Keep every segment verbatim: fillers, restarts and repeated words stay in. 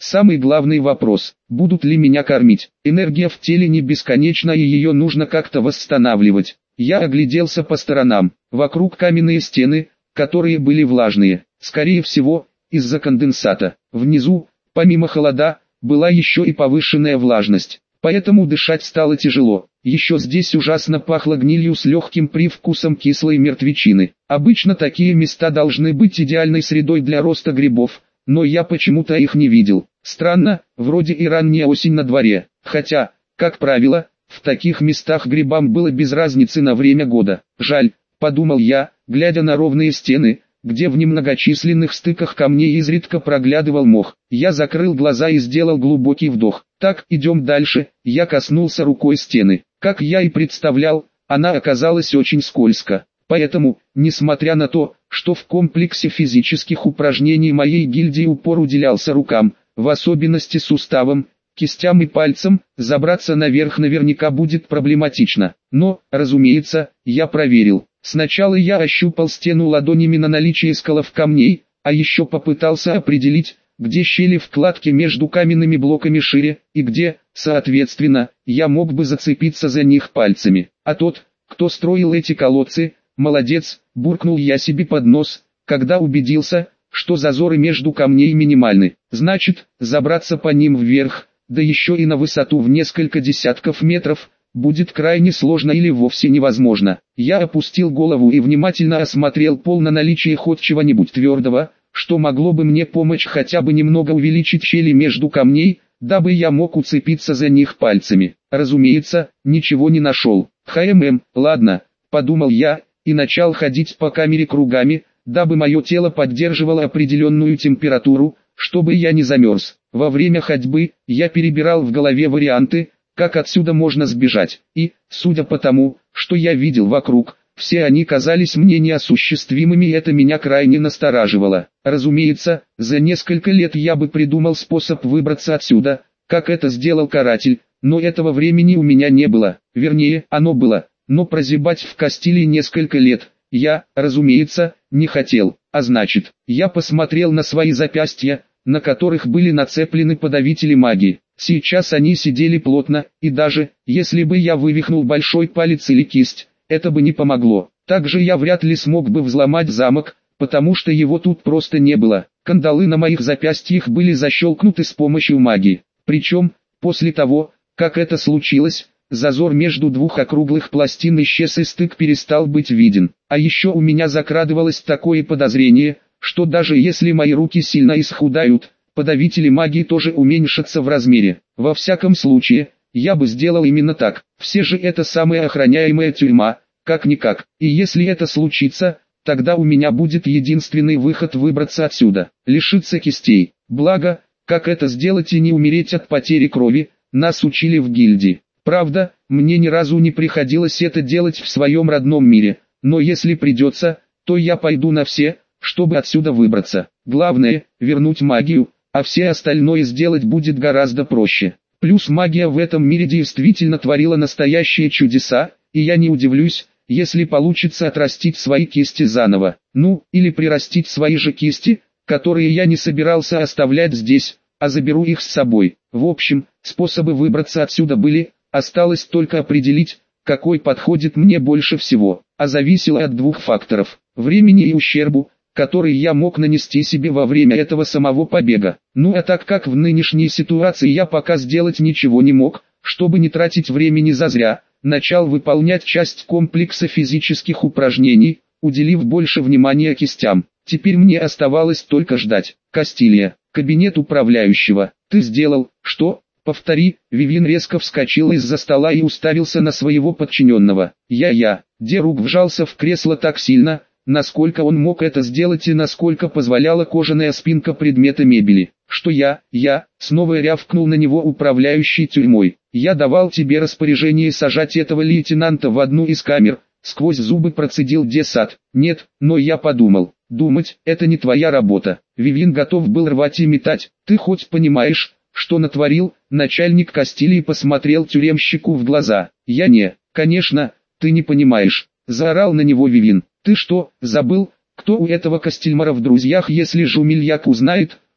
Самый главный вопрос, будут ли меня кормить. Энергия в теле не бесконечна и ее нужно как-то восстанавливать. Я огляделся по сторонам. Вокруг каменные стены, которые были влажные. Скорее всего, из-за конденсата. Внизу, помимо холода, была еще и повышенная влажность. Поэтому дышать стало тяжело. Еще здесь ужасно пахло гнилью с легким привкусом кислой мертвечины. Обычно такие места должны быть идеальной средой для роста грибов, но я почему-то их не видел. Странно, вроде и ранняя осень на дворе, хотя, как правило, в таких местах грибам было без разницы на время года. Жаль, подумал я, глядя на ровные стены, где в немногочисленных стыках камней изредка проглядывал мох. Я закрыл глаза и сделал глубокий вдох. Так, идем дальше. Я коснулся рукой стены. Как я и представлял, она оказалась очень скользко. Поэтому, несмотря на то, что в комплексе физических упражнений моей гильдии упор уделялся рукам, в особенности суставам, кистям и пальцам, забраться наверх наверняка будет проблематично. Но, разумеется, я проверил. Сначала я ощупал стену ладонями на наличие сколов камней, а еще попытался определить, где щели в кладке между каменными блоками шире, и где, соответственно, я мог бы зацепиться за них пальцами. А тот, кто строил эти колодцы, молодец, буркнул я себе под нос, когда убедился, что зазоры между камней минимальны. Значит, забраться по ним вверх, да еще и на высоту в несколько десятков метров, будет крайне сложно или вовсе невозможно. Я опустил голову и внимательно осмотрел пол на наличие хоть чего-нибудь твердого, что могло бы мне помочь хотя бы немного увеличить щели между камней, дабы я мог уцепиться за них пальцами. Разумеется, ничего не нашел. Хмм, ладно, подумал я, и начал ходить по камере кругами, дабы мое тело поддерживало определенную температуру, чтобы я не замерз. Во время ходьбы, я перебирал в голове варианты, как отсюда можно сбежать, и, судя по тому, что я видел вокруг, все они казались мне неосуществимыми, и это меня крайне настораживало. Разумеется, за несколько лет я бы придумал способ выбраться отсюда, как это сделал каратель, но этого времени у меня не было, вернее, оно было, но прозябать в Кастилии несколько лет, я, разумеется, не хотел, а значит, я посмотрел на свои запястья, на которых были нацеплены подавители магии. Сейчас они сидели плотно, и даже, если бы я вывихнул большой палец или кисть, это бы не помогло. Также я вряд ли смог бы взломать замок, потому что его тут просто не было. Кандалы на моих запястьях были защелкнуты с помощью магии. Причем, после того, как это случилось, зазор между двух округлых пластин исчез и стык перестал быть виден. А еще у меня закрадывалось такое подозрение, что даже если мои руки сильно исхудают, подавители магии тоже уменьшатся в размере. Во всяком случае, я бы сделал именно так. Все же это самая охраняемая тюрьма, как-никак. И если это случится, тогда у меня будет единственный выход выбраться отсюда. Лишиться кистей. Благо, как это сделать и не умереть от потери крови, нас учили в гильдии. Правда, мне ни разу не приходилось это делать в своем родном мире, но если придется, то я пойду на все, чтобы отсюда выбраться. Главное, вернуть магию, а все остальное сделать будет гораздо проще. Плюс магия в этом мире действительно творила настоящие чудеса, и я не удивлюсь, если получится отрастить свои кисти заново. Ну, или прирастить свои же кисти, которые я не собирался оставлять здесь, а заберу их с собой. В общем, способы выбраться отсюда были, осталось только определить, какой подходит мне больше всего, а зависело от двух факторов: времени и ущербу, который я мог нанести себе во время этого самого побега. Ну а так как в нынешней ситуации я пока сделать ничего не мог, чтобы не тратить времени зазря, начал выполнять часть комплекса физических упражнений, уделив больше внимания кистям. Теперь мне оставалось только ждать. Кастилия, кабинет управляющего. Ты сделал, что? Повтори. Вивин резко вскочил из-за стола и уставился на своего подчиненного. Я-я. Дерук вжался в кресло так сильно, насколько он мог это сделать и насколько позволяла кожаная спинка предмета мебели. Что я, я, снова рявкнул на него управляющий тюрьмой. Я давал тебе распоряжение сажать этого лейтенанта в одну из камер, сквозь зубы процедил Десад. Нет, но я подумал, думать, это не твоя работа. Вивин готов был рвать и метать. Ты хоть понимаешь, что натворил? Начальник Кастилии посмотрел тюремщику в глаза. Я не, конечно, ты не понимаешь, заорал на него Вивин. Ты что, забыл, кто у этого Кастельмара в друзьях? Если Жумельяк узнает,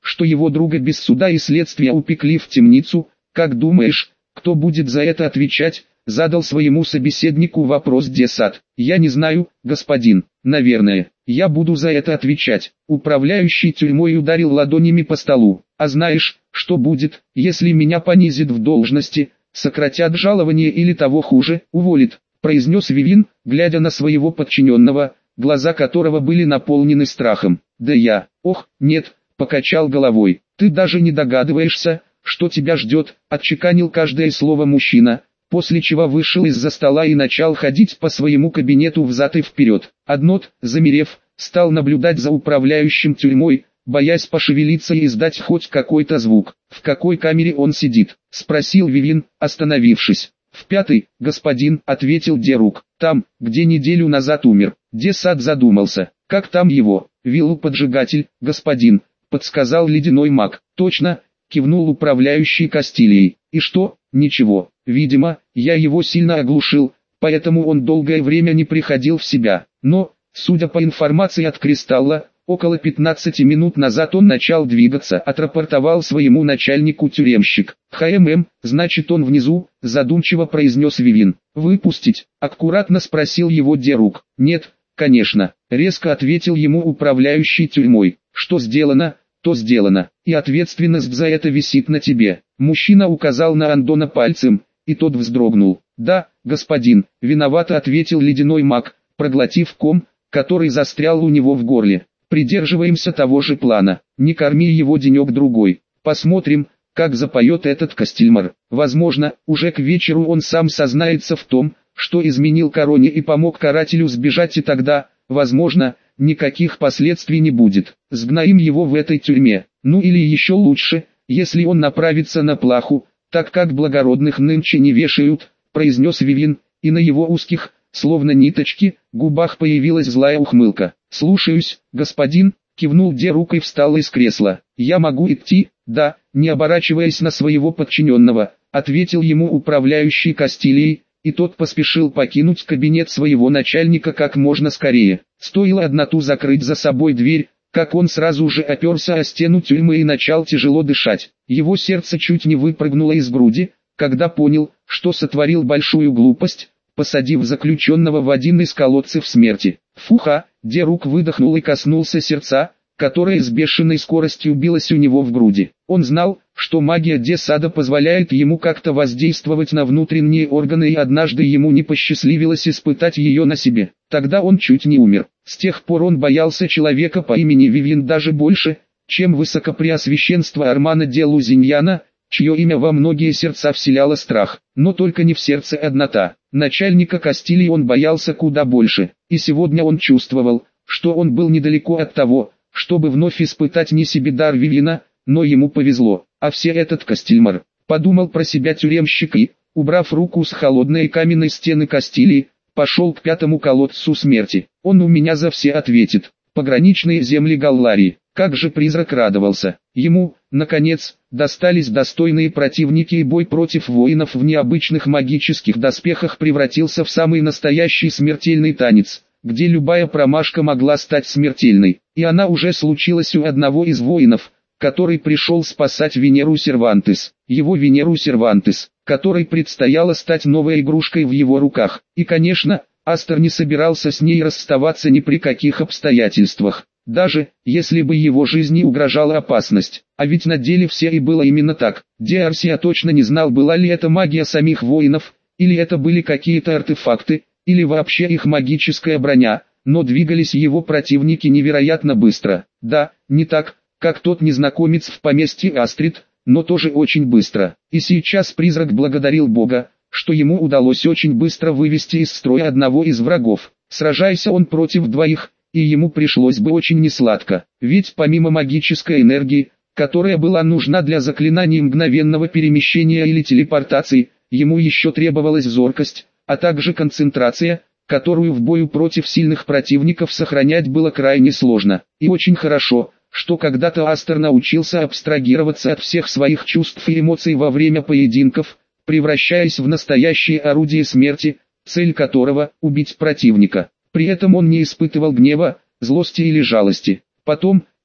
что его друга без суда и следствия упекли в темницу. Как думаешь, кто будет за это отвечать? Задал своему собеседнику вопрос де Сад. Я не знаю, господин. Наверное, я буду за это отвечать. Управляющий тюрьмой ударил ладонями по столу. А знаешь, что будет, если меня понизят в должности, сократят жалование или того хуже, уволят, произнес Вивин, глядя на своего подчиненного, глаза которого были наполнены страхом. Да я, ох, нет, покачал головой. Ты даже не догадываешься, что тебя ждет, отчеканил каждое слово мужчина, после чего вышел из-за стола и начал ходить по своему кабинету взад и вперед. Аднот, замерев, стал наблюдать за управляющим тюрьмой, боясь пошевелиться и издать хоть какой-то звук. «В какой камере он сидит?» — спросил Вивин, остановившись. «В пятой, господин», — ответил Дерук. «Там, где неделю назад умер». Де Сад задумался. «Как там его?» «Виллу-поджигатель, господин», — подсказал ледяной маг. «Точно», — кивнул управляющий Кастилией. «И что?» «Ничего. Видимо, я его сильно оглушил, поэтому он долгое время не приходил в себя. Но, судя по информации от Кристалла, около пятнадцати минут назад он начал двигаться», — отрапортовал своему начальнику тюремщик. «ХММ, значит он внизу», — задумчиво произнес Вивин. «Выпустить?» — аккуратно спросил его Дерук. «Нет, конечно», — резко ответил ему управляющий тюрьмой. «Что сделано, то сделано, и ответственность за это висит на тебе». Мужчина указал на Андона пальцем, и тот вздрогнул. «Да, господин», — виновато ответил ледяной маг, проглотив ком, который застрял у него в горле. «Придерживаемся того же плана, не корми его денек-другой. Посмотрим, как запоет этот Костельмар. Возможно, уже к вечеру он сам сознается в том, что изменил короне и помог карателю сбежать, и тогда, возможно, никаких последствий не будет. Сгноим его в этой тюрьме. Ну или еще лучше, если он направится на плаху, так как благородных нынче не вешают», — произнес Вивин, и на его узких, словно ниточки, губах появилась злая ухмылка. «Слушаюсь, господин», — кивнул Дерук и встал из кресла. «Я могу идти?» «Да», — не оборачиваясь на своего подчиненного, ответил ему управляющий Кастилией, и тот поспешил покинуть кабинет своего начальника как можно скорее. Стоило Адноту закрыть за собой дверь, как он сразу же оперся о стену тюрьмы и начал тяжело дышать. Его сердце чуть не выпрыгнуло из груди, когда понял, что сотворил большую глупость, посадив заключенного в один из колодцев смерти. «Фуха!» — Дерук выдохнул и коснулся сердца, которое с бешеной скоростью билось у него в груди. Он знал, что магия де Сада позволяет ему как-то воздействовать на внутренние органы, и однажды ему не посчастливилось испытать ее на себе. Тогда он чуть не умер. С тех пор он боялся человека по имени Вивин даже больше, чем высокопреосвященство Армана де Лузиньяна, чье имя во многие сердца вселяло страх, но только не в сердце Аднота. Начальника Кастилии он боялся куда больше, и сегодня он чувствовал, что он был недалеко от того, чтобы вновь испытать не себе дар Вивина, но ему повезло. А все этот Костельмар, подумал про себя тюремщик и, убрав руку с холодной каменной стены Кастилии, пошел к пятому колодцу смерти. Он у меня за все ответит. Пограничные земли Галларии. Как же призрак радовался. Ему, наконец, достались достойные противники, и бой против воинов в необычных магических доспехах превратился в самый настоящий смертельный танец, где любая промашка могла стать смертельной. И она уже случилась у одного из воинов, который пришел спасать Венеру Сервантес. Его Венеру Сервантес, которой предстояло стать новой игрушкой в его руках. И конечно, Астер не собирался с ней расставаться ни при каких обстоятельствах, даже если бы его жизни угрожала опасность. А ведь на деле все и было именно так. Диарсия точно не знал, была ли это магия самих воинов, или это были какие-то артефакты, или вообще их магическая броня, но двигались его противники невероятно быстро. Да, не так, как тот незнакомец в поместье Астрид, но тоже очень быстро. И сейчас призрак благодарил Бога, что ему удалось очень быстро вывести из строя одного из врагов. Сражаясь он против двоих, и ему пришлось бы очень несладко, ведь помимо магической энергии, которая была нужна для заклинаний мгновенного перемещения или телепортации, ему еще требовалась зоркость, а также концентрация, которую в бою против сильных противников сохранять было крайне сложно. И очень хорошо, что когда-то Астер научился абстрагироваться от всех своих чувств и эмоций во время поединков, превращаясь в настоящее орудие смерти, цель которого – убить противника. При этом он не испытывал гнева, злости или жалости. Потом,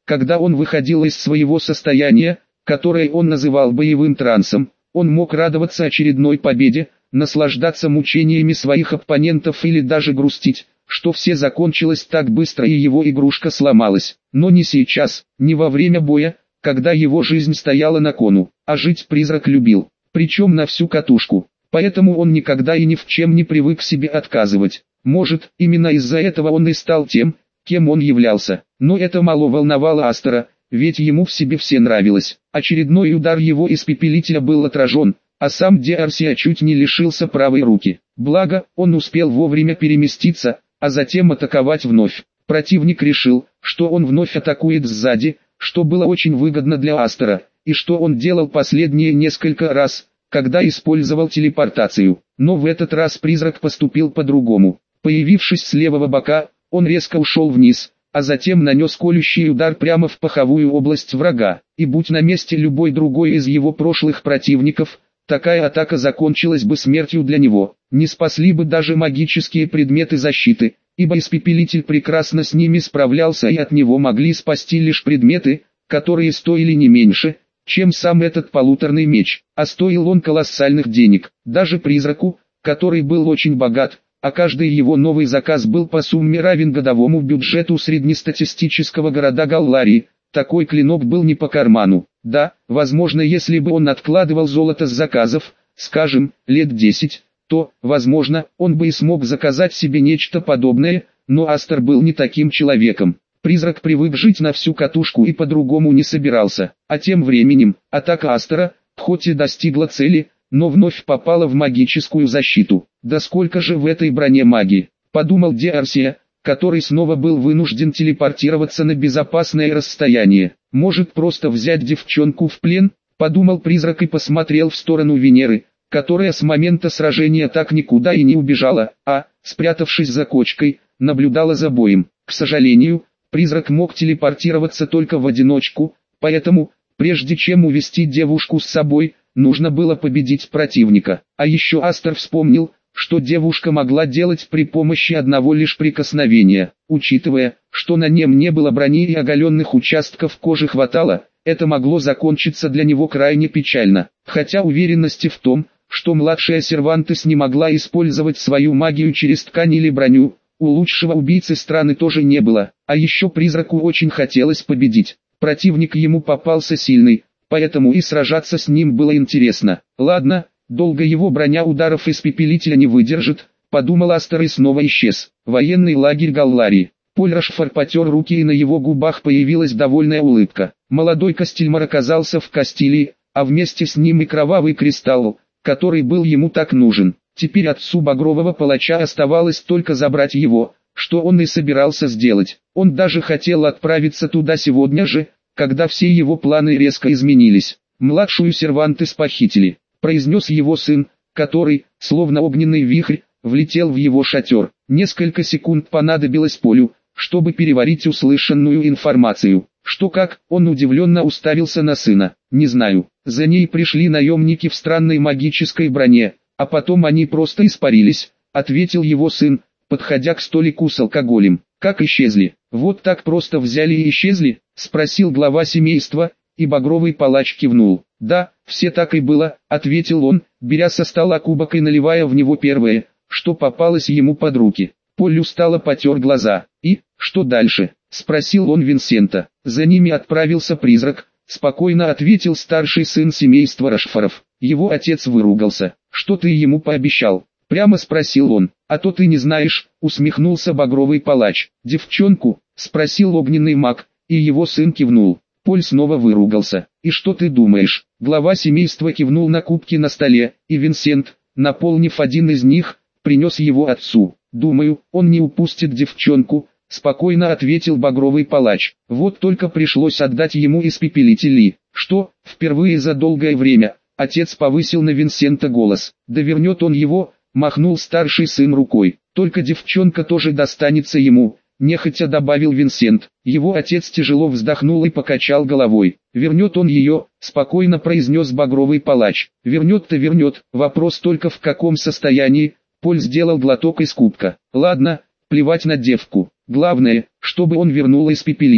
Когда он выходил из своего состояния, которое он называл боевым трансом, он мог радоваться очередной победе, наслаждаться мучениями своих оппонентов или даже грустить, что все закончилось так быстро и его игрушка сломалась. Но не сейчас, не во время боя, когда его жизнь стояла на кону, а жить призрак любил, причем на всю катушку. Поэтому он никогда и ни в чем не привык себе отказывать. Может, именно из-за этого он и стал тем, кем он являлся. Но это мало волновало Астера, ведь ему в себе все нравилось. Очередной удар его испепелителя был отражен, а сам Диарсия чуть не лишился правой руки. Благо, он успел вовремя переместиться, а затем атаковать вновь. Противник решил, что он вновь атакует сзади, что было очень выгодно для Астера, и что он делал последние несколько раз, когда использовал телепортацию. Но в этот раз призрак поступил по-другому. Появившись с левого бока, он резко ушел вниз, а затем нанес колющий удар прямо в паховую область врага. И будь на месте любой другой из его прошлых противников, такая атака закончилась бы смертью для него. Не спасли бы даже магические предметы защиты, ибо испепелитель прекрасно с ними справлялся, и от него могли спасти лишь предметы, которые стоили не меньше, чем сам этот полуторный меч, а стоил он колоссальных денег. Даже призраку, который был очень богат, а каждый его новый заказ был по сумме равен годовому бюджету среднестатистического города Галларии, такой клинок был не по карману. Да, возможно, если бы он откладывал золото с заказов, скажем, лет десять, то, возможно, он бы и смог заказать себе нечто подобное, но Астер был не таким человеком. Призрак привык жить на всю катушку и по-другому не собирался. А тем временем, атака Астера, хоть и достигла цели, но вновь попала в магическую защиту. Да сколько же в этой броне магии, подумал Диарсия, который снова был вынужден телепортироваться на безопасное расстояние. Может просто взять девчонку в плен, подумал призрак и посмотрел в сторону Венеры, которая с момента сражения так никуда и не убежала, а, спрятавшись за кочкой, наблюдала за боем. К сожалению, призрак мог телепортироваться только в одиночку, поэтому, прежде чем увести девушку с собой, нужно было победить противника. А еще Астер вспомнил, что девушка могла делать при помощи одного лишь прикосновения. Учитывая, что на нем не было брони и оголенных участков кожи хватало, это могло закончиться для него крайне печально. Хотя уверенности в том, что младшая Сервантес не могла использовать свою магию через ткань или броню, у лучшего убийцы страны тоже не было. А еще призраку очень хотелось победить. Противник ему попался сильный, поэтому и сражаться с ним было интересно. Ладно, долго его броня ударов испепелителя не выдержит, подумал Астер и снова исчез. Военный лагерь Галларии. Поль Рашфор потер руки, и на его губах появилась довольная улыбка. Молодой Кастильмар оказался в Кастилии, а вместе с ним и кровавый кристалл, который был ему так нужен. Теперь отцу Багрового Палача оставалось только забрать его, что он и собирался сделать. Он даже хотел отправиться туда сегодня же, когда все его планы резко изменились. «Младшую Сервантес похитили», — произнес его сын, который, словно огненный вихрь, влетел в его шатер. Несколько секунд понадобилось Полю, чтобы переварить услышанную информацию. Что как, он удивленно уставился на сына. «Не знаю, за ней пришли наемники в странной магической броне, а потом они просто испарились», — ответил его сын, подходя к столику с алкоголем. «Как исчезли? Вот так просто взяли и исчезли?» — спросил глава семейства, и Багровый Палач кивнул. «Да, все так и было», — ответил он, беря со стола кубок и наливая в него первое, что попалось ему под руки. Поль устало потер глаза. «И, что дальше?» — спросил он Винсента. «За ними отправился призрак», — спокойно ответил старший сын семейства Рашфоров. Его отец выругался. «Что ты ему пообещал?» — прямо спросил он. «А то ты не знаешь», — усмехнулся Багровый Палач. «Девчонку?» — спросил огненный маг, и его сын кивнул. Поль снова выругался. «И что ты думаешь?» Глава семейства кивнул на кубки на столе, и Винсент, наполнив один из них, принес его отцу. «Думаю, он не упустит девчонку», — спокойно ответил Багровый Палач. «Вот только пришлось отдать ему испепелители». «Что?» — впервые за долгое время отец повысил на Винсента голос. «Да вернет он его», — махнул старший сын рукой. «Только девчонка тоже достанется ему», — нехотя добавил Винсент. Его отец тяжело вздохнул и покачал головой. «Вернет он ее», — спокойно произнес Багровый Палач. «Вернет-то вернет, вопрос только в каком состоянии». Поль сделал глоток из кубка. «Ладно, плевать на девку. Главное, чтобы он вернул испепелитель».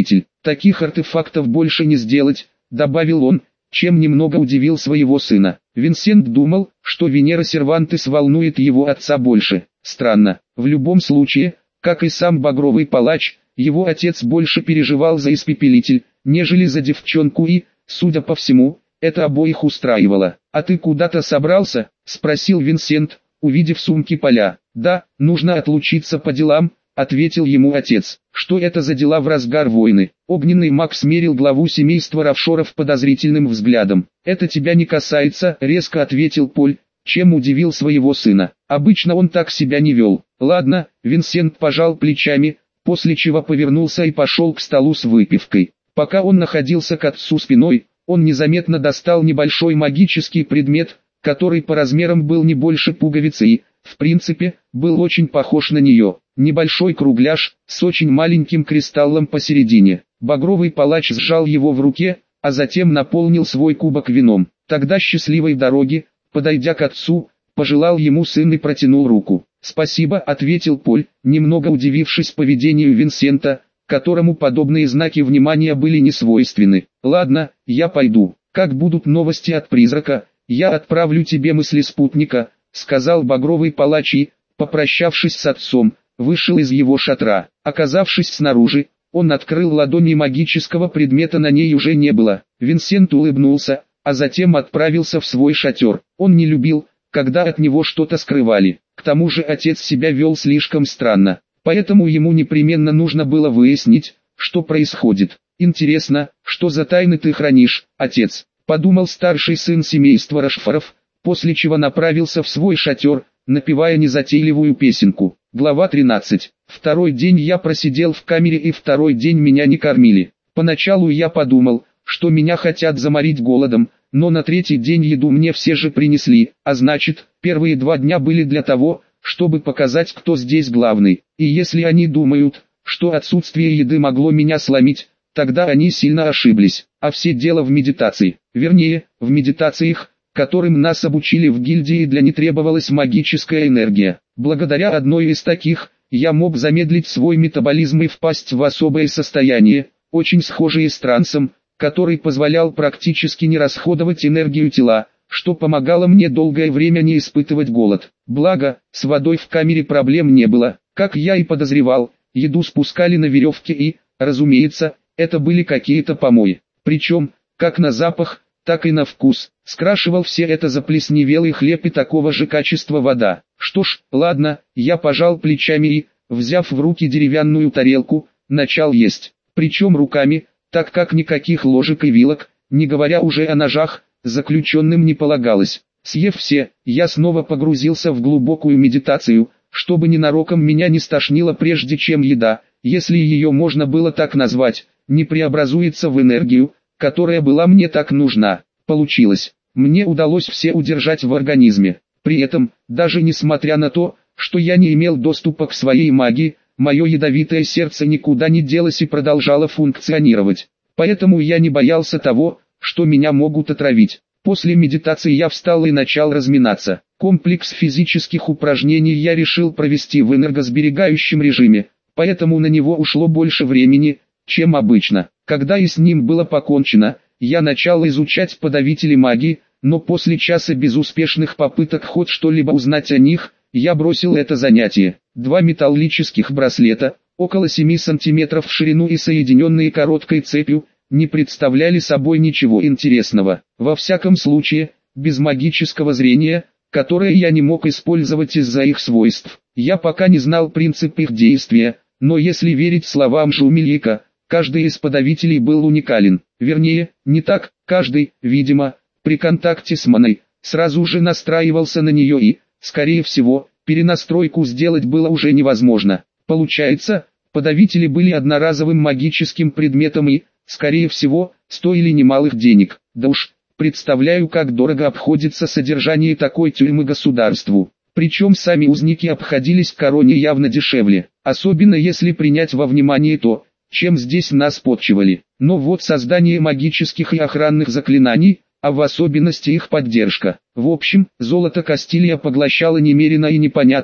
Таких артефактов больше не сделать, добавил он, чем немного удивил своего сына. Винсент думал, что Венера Сервантес волнует его отца больше. Странно, в любом случае, как и сам Багровый Палач, его отец больше переживал за испепелитель, нежели за девчонку и, судя по всему, это обоих устраивало. «А ты куда-то собрался?» – спросил Винсент, увидев сумки Поля. «Да, нужно отлучиться по делам», — ответил ему отец. «Что это за дела в разгар войны?» Огненный маг смерил главу семейства Равшоров подозрительным взглядом. «Это тебя не касается», — резко ответил Поль, чем удивил своего сына. Обычно он так себя не вел. «Ладно», — Винсент пожал плечами, после чего повернулся и пошел к столу с выпивкой. Пока он находился к отцу спиной, он незаметно достал небольшой магический предмет, который по размерам был не больше пуговицы и, в принципе, был очень похож на нее. Небольшой кругляш, с очень маленьким кристаллом посередине. Багровый Палач сжал его в руке, а затем наполнил свой кубок вином. «Тогда счастливой дороги», подойдя к отцу, пожелал ему сын и протянул руку. «Спасибо», — ответил Поль, немного удивившись поведению Винсента, которому подобные знаки внимания были не свойственны. «Ладно, я пойду. Как будут новости от призрака, я отправлю тебе мысли спутника», — сказал Багровый Палач и, попрощавшись с отцом, вышел из его шатра. Оказавшись снаружи, он открыл ладони магического предмета, на ней уже не было. Винсент улыбнулся, а затем отправился в свой шатер. Он не любил, когда от него что-то скрывали. К тому же отец себя вел слишком странно, поэтому ему непременно нужно было выяснить, что происходит. «Интересно, что за тайны ты хранишь, отец?» — подумал старший сын семейства Рашфоров, после чего направился в свой шатер, напевая незатейливую песенку. Глава тринадцать. Второй день я просидел в камере и второй день меня не кормили. Поначалу я подумал, что меня хотят заморить голодом, но на третий день еду мне все же принесли, а значит, первые два дня были для того, чтобы показать, кто здесь главный. И если они думают, что отсутствие еды могло меня сломить, тогда они сильно ошиблись. А все дело в медитации. Вернее, в медитациях, которым нас обучили в гильдии, для не требовалась магическая энергия. Благодаря одной из таких, я мог замедлить свой метаболизм и впасть в особое состояние, очень схожее с трансом, который позволял практически не расходовать энергию тела, что помогало мне долгое время не испытывать голод. Благо, с водой в камере проблем не было. Как я и подозревал, еду спускали на веревке и, разумеется, это были какие-то помои. Причем, как на запах, так и на вкус, скрашивал все это заплесневелый хлеб и такого же качества вода. Что ж, ладно, я пожал плечами и, взяв в руки деревянную тарелку, начал есть. Причем руками, так как никаких ложек и вилок, не говоря уже о ножах, заключенным не полагалось. Съев все, я снова погрузился в глубокую медитацию, чтобы ненароком меня не стошнило, прежде чем еда, если ее можно было так назвать, не преобразуется в энергию, которая была мне так нужна. Получилось. Мне удалось все удержать в организме. При этом, даже несмотря на то, что я не имел доступа к своей магии, мое ядовитое сердце никуда не делось и продолжало функционировать. Поэтому я не боялся того, что меня могут отравить. После медитации я встал и начал разминаться. Комплекс физических упражнений я решил провести в энергосберегающем режиме, поэтому на него ушло больше времени, чем обычно. Когда и с ним было покончено, я начал изучать подавители магии, но после часа безуспешных попыток хоть что-либо узнать о них, я бросил это занятие. Два металлических браслета, около семи сантиметров в ширину и соединенные короткой цепью, не представляли собой ничего интересного. Во всяком случае, без магического зрения, которое я не мог использовать из-за их свойств. Я пока не знал принцип их действия, но если верить словам Жумельика, каждый из подавителей был уникален. Вернее, не так, каждый, видимо, при контакте с маной, сразу же настраивался на нее и, скорее всего, перенастройку сделать было уже невозможно. Получается, подавители были одноразовым магическим предметом и, скорее всего, стоили немалых денег. Да уж, представляю, как дорого обходится содержание такой тюрьмы государству. Причем сами узники обходились короне явно дешевле, особенно если принять во внимание то, чем здесь нас подчивали. Но вот создание магических и охранных заклинаний, а в особенности их поддержка. В общем, золото Кастилья поглощало немерено и непонятно,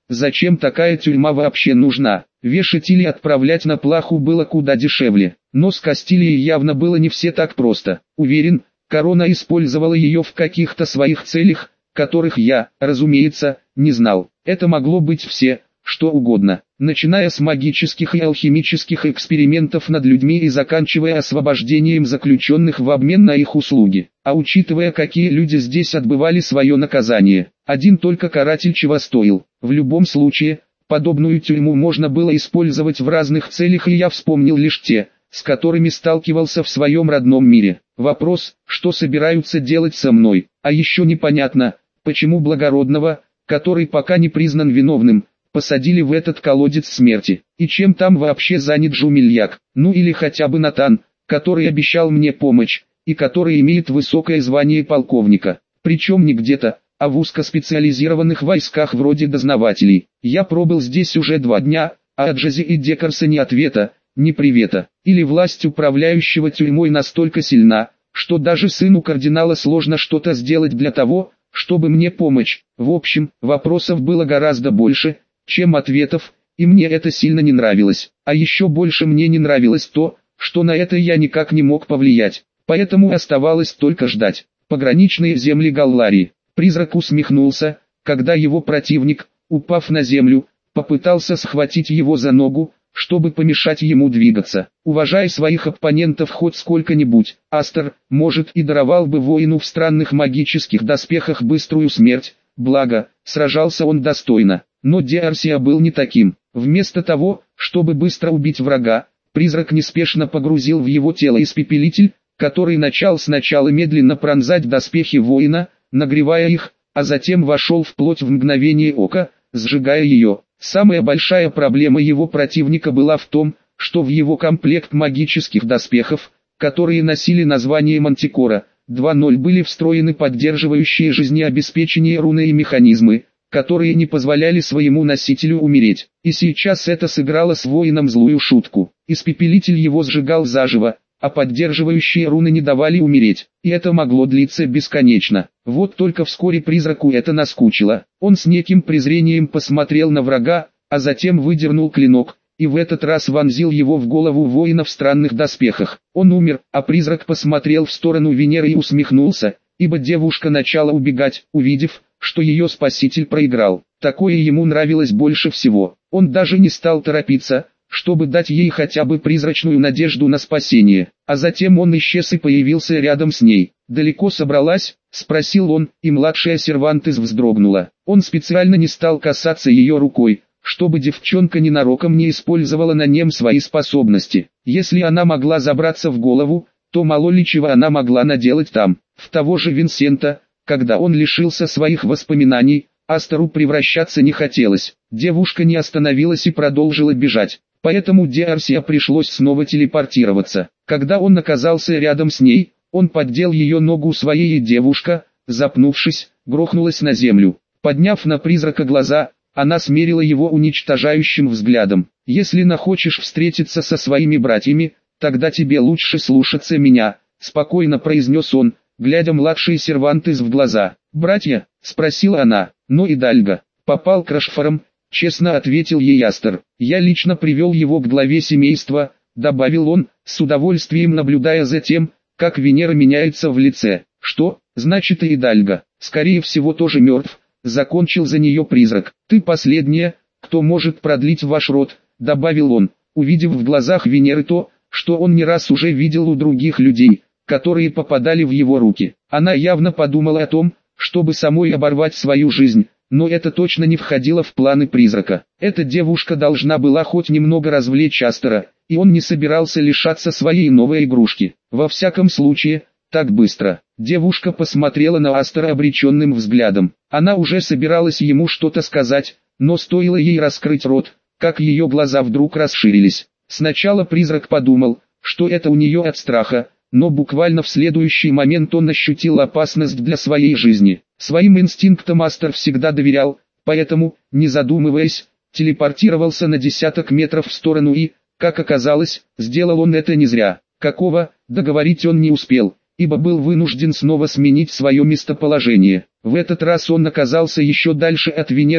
Зачем такая тюрьма вообще нужна? Вешать или отправлять на плаху было куда дешевле. Но с Кастилией явно было не все так просто. Уверен, корона использовала ее в каких-то своих целях, которых я, разумеется, не знал. Это могло быть все, что угодно, начиная с магических и алхимических экспериментов над людьми и заканчивая освобождением заключенных в обмен на их услуги. А учитывая, какие люди здесь отбывали свое наказание, один только каратель чего стоил. В любом случае, подобную тюрьму можно было использовать в разных целях, и я вспомнил лишь те, с которыми сталкивался в своем родном мире. Вопрос, что собираются делать со мной, а еще непонятно, почему благородного, который пока не признан виновным, посадили в этот колодец смерти, и чем там вообще занят Жумельяк, ну или хотя бы Натан, который обещал мне помощь, и который имеет высокое звание полковника, причем не где-то, а в узкоспециализированных войсках вроде дознавателей. Я пробыл здесь уже два дня, а от Джози и Декарса ни ответа, ни привета. Или власть управляющего тюрьмой настолько сильна, что даже сыну кардинала сложно что-то сделать для того, чтобы мне помочь. В общем, вопросов было гораздо больше, чем ответов, и мне это сильно не нравилось. А еще больше мне не нравилось то, что на это я никак не мог повлиять. Поэтому оставалось только ждать. Пограничные земли Галларии. Призрак усмехнулся, когда его противник, упав на землю, попытался схватить его за ногу, чтобы помешать ему двигаться. Уважая своих оппонентов хоть сколько-нибудь, Астер, может, и даровал бы воину в странных магических доспехах быструю смерть, благо, сражался он достойно. Но Диарсия был не таким. Вместо того, чтобы быстро убить врага, призрак неспешно погрузил в его тело испепелитель, который начал сначала медленно пронзать доспехи воина, нагревая их, а затем вошел в плоть в мгновение ока, сжигая ее. Самая большая проблема его противника была в том, что в его комплект магических доспехов, которые носили название Мантикора, два ноль были встроены поддерживающие жизнеобеспечение руны и механизмы, которые не позволяли своему носителю умереть. И сейчас это сыграло с воином злую шутку. Испепелитель его сжигал заживо, а поддерживающие руны не давали умереть, и это могло длиться бесконечно. Вот только вскоре призраку это наскучило. Он с неким презрением посмотрел на врага, а затем выдернул клинок, и в этот раз вонзил его в голову воина в странных доспехах. Он умер, а призрак посмотрел в сторону Венеры и усмехнулся, ибо девушка начала убегать, увидев, что ее спаситель проиграл. Такое ему нравилось больше всего. Он даже не стал торопиться, чтобы дать ей хотя бы призрачную надежду на спасение. А затем он исчез и появился рядом с ней. «Далеко собралась?» – спросил он, и младшая Сервантес вздрогнула. Он специально не стал касаться ее рукой, чтобы девчонка ненароком не использовала на нем свои способности. Если она могла забраться в голову, то мало ли чего она могла наделать там. В того же Винсента, когда он лишился своих воспоминаний, Астеру превращаться не хотелось. Девушка не остановилась и продолжила бежать. Поэтому Диарсия пришлось снова телепортироваться. Когда он оказался рядом с ней, он поддел ее ногу своей, и девушка, запнувшись, грохнулась на землю. Подняв на призрака глаза, она смерила его уничтожающим взглядом. «Если нахочешь встретиться со своими братьями, тогда тебе лучше слушаться меня», — спокойно произнес он, глядя младшей Сервантес в глаза. «Братья?» — спросила она. «Но и Дальга попал к Рашфорам», — честно ответил ей Астер. «Я лично привел его к главе семейства», — добавил он, с удовольствием наблюдая за тем, как Венера меняется в лице. «Что, значит и Дальга, скорее всего тоже мертв», — закончил за нее призрак. «Ты последняя, кто может продлить ваш род», — добавил он, увидев в глазах Венеры то, что он не раз уже видел у других людей, которые попадали в его руки. Она явно подумала о том, чтобы самой оборвать свою жизнь, но это точно не входило в планы призрака. Эта девушка должна была хоть немного развлечь Астера, и он не собирался лишаться своей новой игрушки. Во всяком случае, так быстро. Девушка посмотрела на Астера обреченным взглядом. Она уже собиралась ему что-то сказать, но стоило ей раскрыть рот, как ее глаза вдруг расширились. Сначала призрак подумал, что это у нее от страха, но буквально в следующий момент он ощутил опасность для своей жизни. Своим инстинктам Астер всегда доверял, поэтому, не задумываясь, телепортировался на десяток метров в сторону и, как оказалось, сделал он это не зря. Какого, договорить он не успел, ибо был вынужден снова сменить свое местоположение. В этот раз он оказался еще дальше от Венеры и,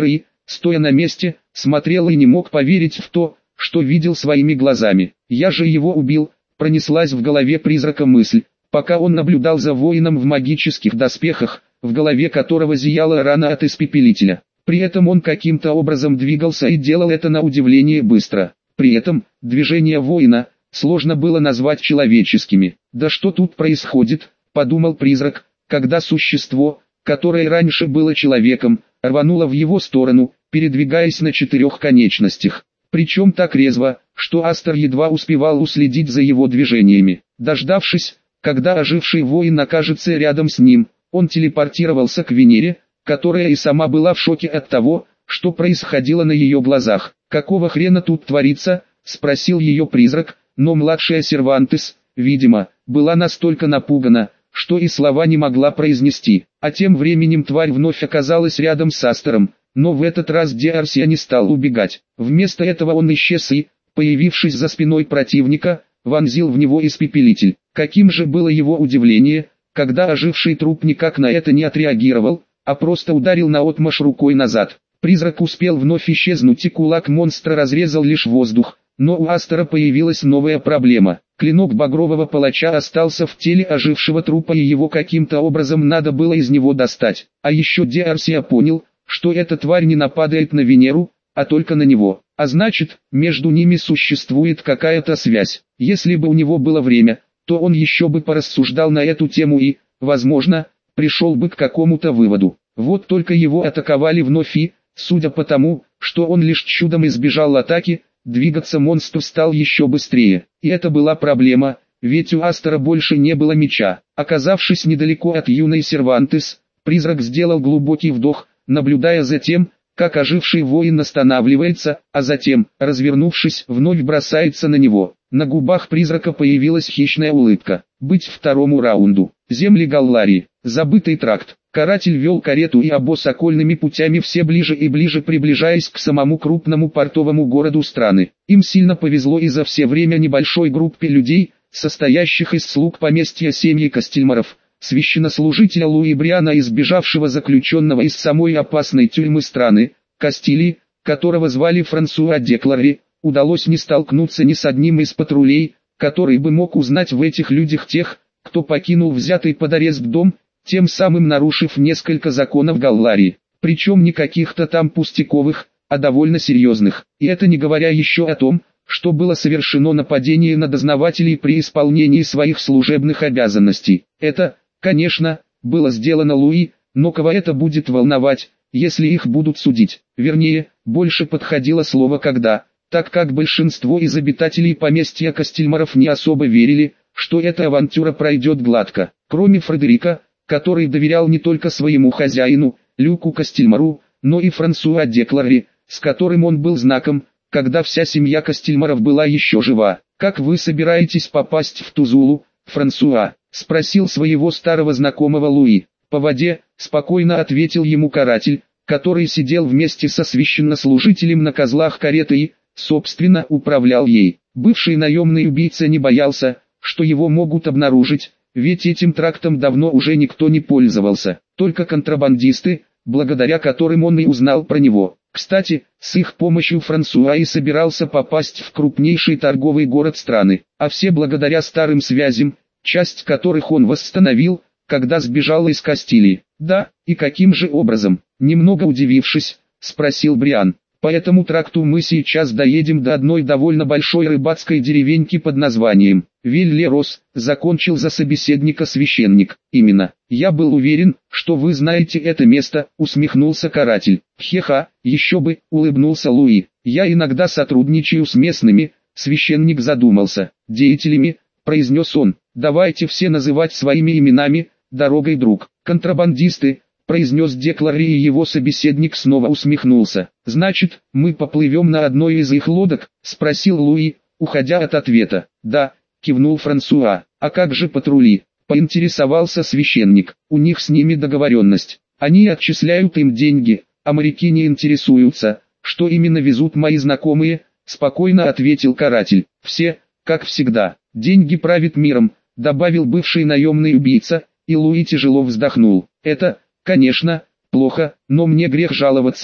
стоя на месте, смотрел и не мог поверить в то, что видел своими глазами. «Я же его убил», пронеслась в голове призрака мысль, пока он наблюдал за воином в магических доспехах, в голове которого зияла рана от испепелителя. При этом он каким-то образом двигался и делал это на удивление быстро. При этом, движения воина сложно было назвать человеческими. «Да что тут происходит?» – подумал призрак, когда существо, которое раньше было человеком, рвануло в его сторону, передвигаясь на четырех конечностях. Причем так резво, что Астер едва успевал уследить за его движениями. Дождавшись, когда оживший воин окажется рядом с ним, он телепортировался к Венере, которая и сама была в шоке от того, что происходило на ее глазах. «Какого хрена тут творится?» – спросил ее призрак, но младшая Сервантес, видимо, была настолько напугана, что и слова не могла произнести. А тем временем тварь вновь оказалась рядом с Астером, но в этот раз Диарсия не стал убегать. Вместо этого он исчез и, появившись за спиной противника, вонзил в него испепелитель. Каким же было его удивление, когда оживший труп никак на это не отреагировал, а просто ударил наотмашь рукой назад. Призрак успел вновь исчезнуть, и кулак монстра разрезал лишь воздух, но у Астера появилась новая проблема. Клинок багрового палача остался в теле ожившего трупа, и его каким-то образом надо было из него достать. А еще Диарсия понял, что эта тварь не нападает на Венеру, а только на него. А значит, между ними существует какая-то связь. Если бы у него было время, то он еще бы порассуждал на эту тему и, возможно, пришел бы к какому-то выводу. Вот только его атаковали вновь и, судя по тому, что он лишь чудом избежал атаки, двигаться монстр стал еще быстрее. И это была проблема, ведь у Астера больше не было меча. Оказавшись недалеко от юной Сервантес, призрак сделал глубокий вдох, наблюдая за тем, как оживший воин останавливается, а затем, развернувшись, вновь бросается на него. На губах призрака появилась хищная улыбка. Быть второму раунду. Земли Галларии. Забытый тракт. Каратель вел карету и обоз окольными путями все ближе и ближе, приближаясь к самому крупному портовому городу страны. Им сильно повезло из-за все время небольшой группе людей, состоящих из слуг поместья семьи Кастельмаров, священнослужителя Луи Бриана, избежавшего заключенного из самой опасной тюрьмы страны, Кастилии, которого звали Франсуа де Клари, удалось не столкнуться ни с одним из патрулей, который бы мог узнать в этих людях тех, кто покинул взятый под арест дом, тем самым нарушив несколько законов Галларии, причем не каких-то там пустяковых, а довольно серьезных. И это не говоря еще о том, что было совершено нападение на дознавателей при исполнении своих служебных обязанностей. Это, конечно, было сделано Луи, но кого это будет волновать, если их будут судить? Вернее, больше подходило слово «когда», так как большинство из обитателей поместья Кастельмаров не особо верили, что эта авантюра пройдет гладко. Кроме Фредерика, который доверял не только своему хозяину, Люку Кастельмару, но и Франсуа де Клари, с которым он был знаком, когда вся семья Кастельмаров была еще жива. «Как вы собираетесь попасть в Тузулу, Франсуа?» – спросил своего старого знакомого Луи. «По воде», – спокойно ответил ему каратель, который сидел вместе со священнослужителем на козлах кареты и, собственно, управлял ей. Бывший наемный убийца не боялся, что его могут обнаружить, ведь этим трактом давно уже никто не пользовался, только контрабандисты, благодаря которым он и узнал про него. Кстати, с их помощью Франсуа и собирался попасть в крупнейший торговый город страны, а все благодаря старым связям, часть которых он восстановил, когда сбежал из Кастилии. «Да, и каким же образом?» Немного удивившись, спросил Бриан. «По этому тракту мы сейчас доедем до одной довольно большой рыбацкой деревеньки под названием Виллерос», закончил за собеседника священник. «Именно. Я был уверен, что вы знаете это место», усмехнулся каратель. «Хе-ха, еще бы», улыбнулся Луи. «Я иногда сотрудничаю с местными», священник задумался. «Деятелями», произнес он. «Давайте все называть своими именами, дорогой друг». «Контрабандисты», произнес де Клари, и его собеседник снова усмехнулся. «Значит, мы поплывем на одной из их лодок?» спросил Луи, уходя от ответа. «Да», кивнул Франсуа. «А как же патрули?» поинтересовался священник. «У них с ними договоренность. Они отчисляют им деньги, а моряки не интересуются, что именно везут мои знакомые», спокойно ответил каратель. «Все, как всегда. Деньги правят миром», добавил бывший наемный убийца, и Луи тяжело вздохнул. «Это, конечно, плохо, но мне грех жаловаться»,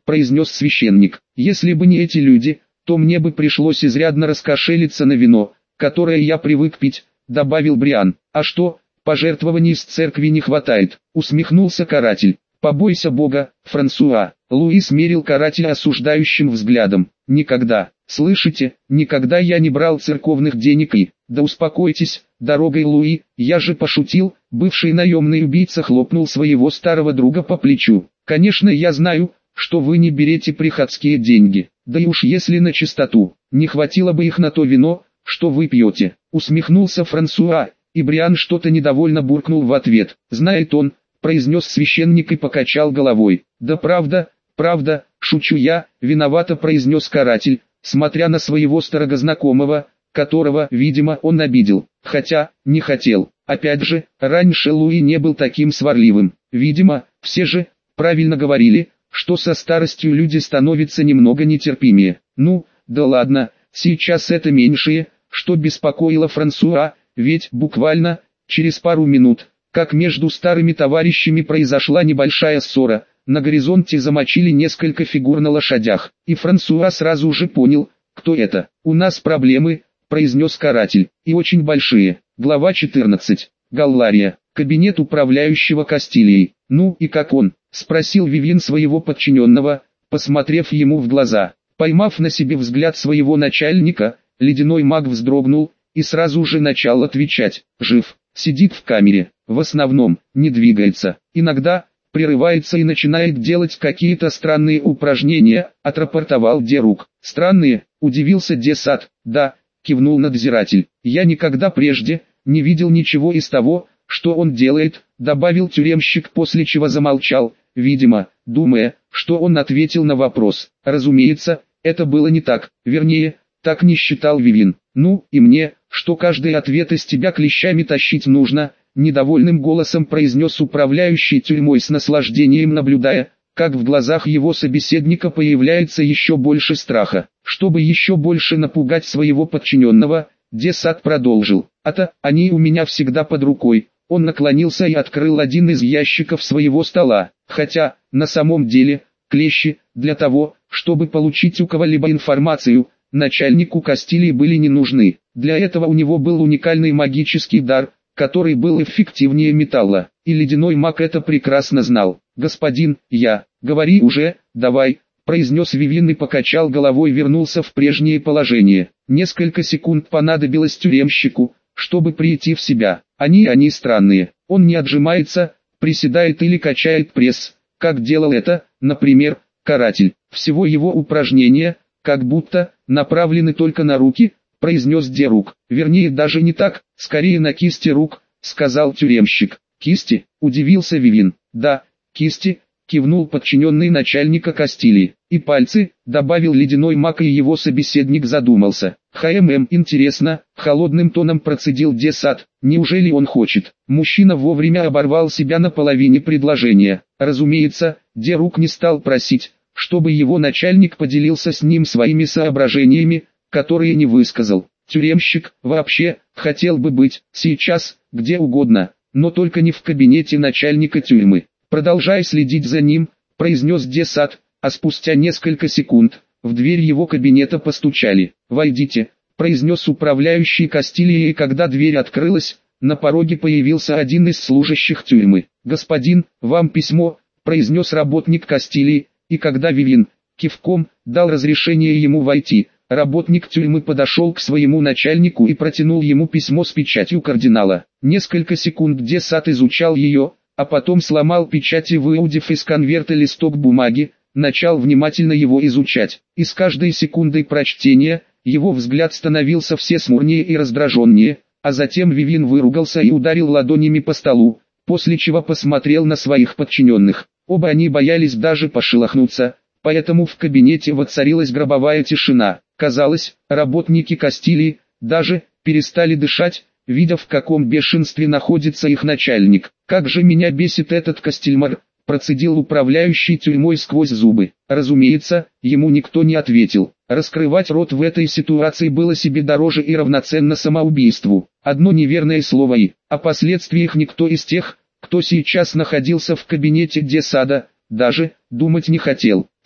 произнес священник. «Если бы не эти люди, то мне бы пришлось изрядно раскошелиться на вино, которое я привык пить», — добавил Бриан. «А что, пожертвований с церкви не хватает?» — усмехнулся каратель. «Побойся Бога, Франсуа». Луи смерил карателя осуждающим взглядом. «Никогда, слышите, никогда я не брал церковных денег и...» «Да успокойтесь, дорогой Луи, я же пошутил», — бывший наемный убийца хлопнул своего старого друга по плечу. «Конечно, я знаю, что вы не берете приходские деньги, да и уж если на чистоту, не хватило бы их на то вино, что вы пьете», — усмехнулся Франсуа, и Бриан что-то недовольно буркнул в ответ. «Знает он», — произнес священник и покачал головой. «Да правда, правда, шучу я», — виновато произнес каратель, смотря на своего старого знакомого, которого, видимо, он обидел, хотя, не хотел. Опять же, раньше Луи не был таким сварливым. Видимо, все же, правильно говорили, что со старостью люди становятся немного нетерпимее. Ну, да ладно, сейчас это меньшее, что беспокоило Франсуа, ведь буквально, через пару минут, как между старыми товарищами произошла небольшая ссора, на горизонте замочили несколько фигур на лошадях, и Франсуа сразу же понял, кто это. «У нас проблемы», — произнес каратель, — «и очень большие». Глава четырнадцать. Галлария. Кабинет управляющего Кастилией. «Ну и как он?» — спросил Вивьен своего подчиненного, посмотрев ему в глаза. Поймав на себе взгляд своего начальника, ледяной маг вздрогнул и сразу же начал отвечать. «Жив, сидит в камере, в основном, не двигается, иногда прерывается и начинает делать какие-то странные упражнения», — отрапортовал Дерук. «Странные?» — удивился Десад. «Да», — кивнул надзиратель, — «я никогда прежде не видел ничего из того, что он делает», — добавил тюремщик, после чего замолчал, видимо, думая, что он ответил на вопрос. Разумеется, это было не так, вернее, так не считал Вивьен. «Ну, и мне, что каждый ответ из тебя клещами тащить нужно», — недовольным голосом произнес управляющий тюрьмой, с наслаждением наблюдая, как в глазах его собеседника появляется еще больше страха. Чтобы еще больше напугать своего подчиненного, Десад продолжил. «А-то, они у меня всегда под рукой». Он наклонился и открыл один из ящиков своего стола. Хотя, на самом деле, клещи, для того, чтобы получить у кого-либо информацию, начальнику Кастилии были не нужны. Для этого у него был уникальный магический дар, который был эффективнее металла, и ледяной маг это прекрасно знал. «Господин, я, говори уже, давай», — произнес Вивьен и покачал головой, вернулся в прежнее положение. Несколько секунд понадобилось тюремщику, чтобы прийти в себя. Они они странные, он не отжимается, приседает или качает пресс, как делал это, например, каратель. Всего его упражнения, как будто, направлены только на руки, произнес Дерук. «Вернее, даже не так, скорее на кисти рук», — сказал тюремщик. «Кисти?» — удивился Вивьен. «Да, кисти», — кивнул подчиненный начальника Кастилии. «И пальцы», — добавил ледяной маг, и его собеседник задумался. «Хм, интересно», — холодным тоном процедил Десад. «Неужели он хочет?» Мужчина вовремя оборвал себя на половине предложения. Разумеется, Дерук не стал просить, чтобы его начальник поделился с ним своими соображениями, которые не высказал. Тюремщик, вообще, хотел бы быть, сейчас, где угодно, но только не в кабинете начальника тюрьмы. «Продолжай следить за ним», — произнес Десад, а спустя несколько секунд, в дверь его кабинета постучали. «Войдите», — произнес управляющий Кастилией, и когда дверь открылась, на пороге появился один из служащих тюрьмы. «Господин, вам письмо», — произнес работник Кастилии, и когда Вивьен, кивком, дал разрешение ему войти, работник тюрьмы подошел к своему начальнику и протянул ему письмо с печатью кардинала. Несколько секунд Десад изучал ее, а потом сломал печать и, выудив из конверта листок бумаги, начал внимательно его изучать. И с каждой секундой прочтения, его взгляд становился все смурнее и раздраженнее, а затем Вивьен выругался и ударил ладонями по столу, после чего посмотрел на своих подчиненных. Оба они боялись даже пошелохнуться, поэтому в кабинете воцарилась гробовая тишина. Казалось, работники Кастилии даже перестали дышать, видя, в каком бешенстве находится их начальник. «Как же меня бесит этот Кастельмар», — процедил управляющий тюрьмой сквозь зубы. Разумеется, ему никто не ответил. Раскрывать рот в этой ситуации было себе дороже и равноценно самоубийству. Одно неверное слово и, о последствиях никто из тех, кто сейчас находился в кабинете Десада, даже думать не хотел.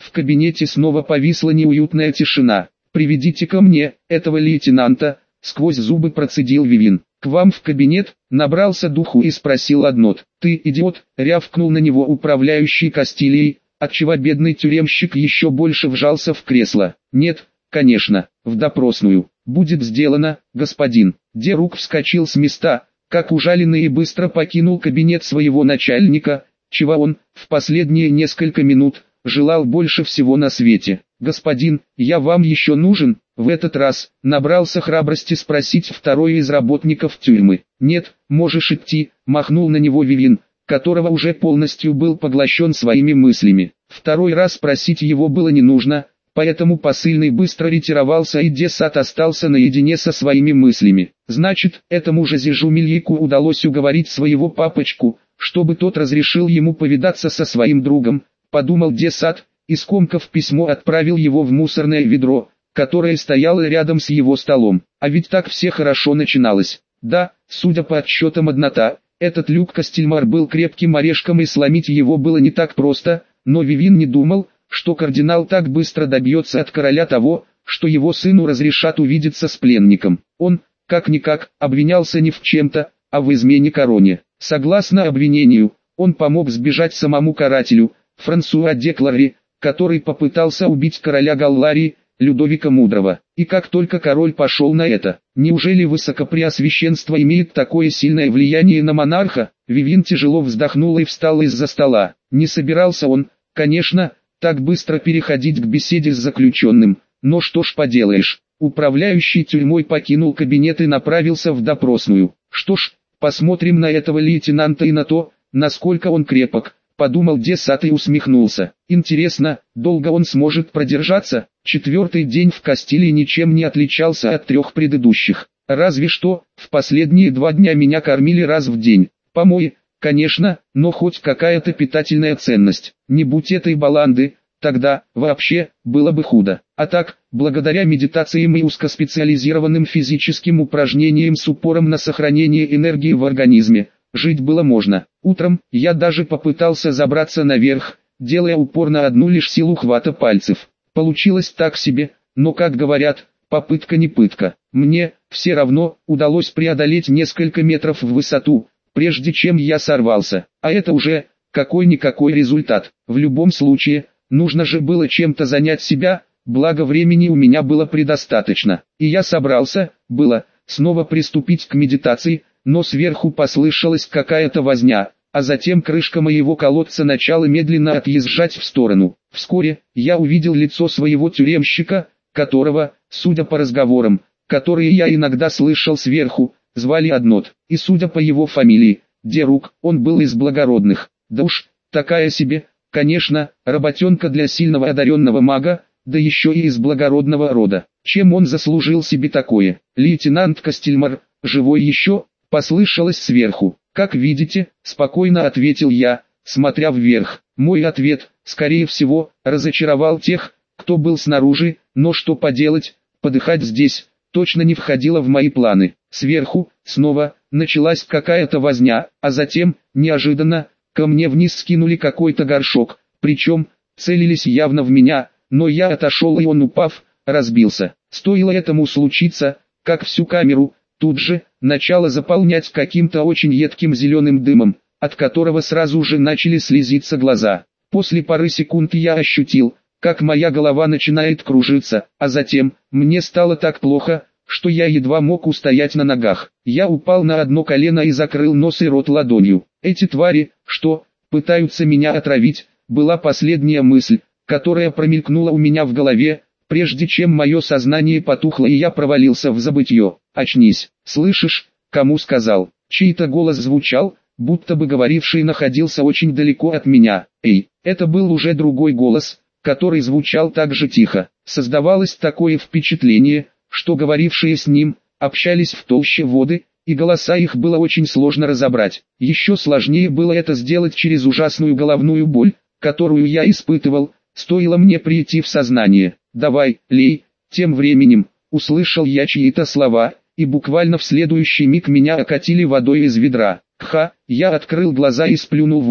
В кабинете снова повисла неуютная тишина. «Приведите ко мне этого лейтенанта», — сквозь зубы процедил Вивин. «К вам в кабинет», — набрался духу и спросил Аднот. «Ты идиот», — рявкнул на него управляющий Кастилией, отчего бедный тюремщик еще больше вжался в кресло. «Нет, конечно, в допросную. Будет сделано, господин». Дерук вскочил с места, как ужаленный, и быстро покинул кабинет своего начальника, чего он, в последние несколько минут, желал больше всего на свете. «Господин, я вам еще нужен?» В этот раз набрался храбрости спросить второй из работников тюрьмы. «Нет, можешь идти», — махнул на него Вивин, которого уже полностью был поглощен своими мыслями. Второй раз просить его было не нужно, поэтому посыльный быстро ретировался, и Десат остался наедине со своими мыслями. Значит, этому же Зижумельяку удалось уговорить своего папочку, чтобы тот разрешил ему повидаться со своим другом, подумал Десат, и скомкав письмо отправил его в мусорное ведро, которое стояло рядом с его столом. А ведь так все хорошо начиналось. Да, судя по отчетам Аднота, этот Люк Кастельмар был крепким орешком, и сломить его было не так просто, но Вивин не думал, что кардинал так быстро добьется от короля того, что его сыну разрешат увидеться с пленником. Он, как-никак, обвинялся не в чем-то, а в измене короне. Согласно обвинению, он помог сбежать самому карателю, Франсуа де Клари, который попытался убить короля Галларии, Людовика Мудрого. И как только король пошел на это, неужели высокопреосвященство имеет такое сильное влияние на монарха? Вивин тяжело вздохнул и встал из-за стола. Не собирался он, конечно, так быстро переходить к беседе с заключенным, но что ж поделаешь. Управляющий тюрьмой покинул кабинет и направился в допросную. Что ж, посмотрим на этого лейтенанта и на то, насколько он крепок, подумал Десат и усмехнулся. Интересно, долго он сможет продержаться? Четвертый день в Кастилии ничем не отличался от трех предыдущих. Разве что, в последние два дня меня кормили раз в день. Помои, конечно, но хоть какая-то питательная ценность. Не будь этой баланды, тогда, вообще, было бы худо. А так, благодаря медитациям и узкоспециализированным физическим упражнениям с упором на сохранение энергии в организме, жить было можно. Утром я даже попытался забраться наверх, делая упор на одну лишь силу хвата пальцев. Получилось так себе, но, как говорят, попытка не пытка. Мне, все равно, удалось преодолеть несколько метров в высоту, прежде чем я сорвался. А это уже, какой-никакой результат. В любом случае, нужно же было чем-то занять себя, благо времени у меня было предостаточно. И я собрался, было, снова приступить к медитации, но сверху послышалась какая-то возня, а затем крышка моего колодца начала медленно отъезжать в сторону. Вскоре, я увидел лицо своего тюремщика, которого, судя по разговорам, которые я иногда слышал сверху, звали Аднот, и судя по его фамилии, Дерук, он был из благородных. Да уж, такая себе, конечно, работенка для сильного одаренного мага, да еще и из благородного рода. Чем он заслужил себе такое? Лейтенант Кастельмар, живой еще? Послышалось сверху. «Как видите», — спокойно ответил я, смотря вверх. Мой ответ, скорее всего, разочаровал тех, кто был снаружи, но что поделать, подыхать здесь, точно не входило в мои планы. Сверху, снова, началась какая-то возня, а затем, неожиданно, ко мне вниз скинули какой-то горшок, причем, целились явно в меня, но я отошел, и он, упав, разбился. Стоило этому случиться, как всю камеру, тут же, начало заполнять каким-то очень едким зеленым дымом, от которого сразу же начали слезиться глаза. После пары секунд я ощутил, как моя голова начинает кружиться, а затем, мне стало так плохо, что я едва мог устоять на ногах. Я упал на одно колено и закрыл нос и рот ладонью. Эти твари, что, пытаются меня отравить, была последняя мысль, которая промелькнула у меня в голове, прежде чем мое сознание потухло и я провалился в забытье. «Очнись, слышишь?» Кому сказал? Чей-то голос звучал, будто бы говоривший находился очень далеко от меня. «Эй!» Это был уже другой голос, который звучал так же тихо. Создавалось такое впечатление, что говорившие с ним, общались в толще воды, и голоса их было очень сложно разобрать. Еще сложнее было это сделать через ужасную головную боль, которую я испытывал, стоило мне прийти в сознание. «Давай, лей!» Тем временем, услышал я чьи-то слова, и буквально в следующий миг меня окатили водой из ведра. Ха, я открыл глаза и сплюнул воду,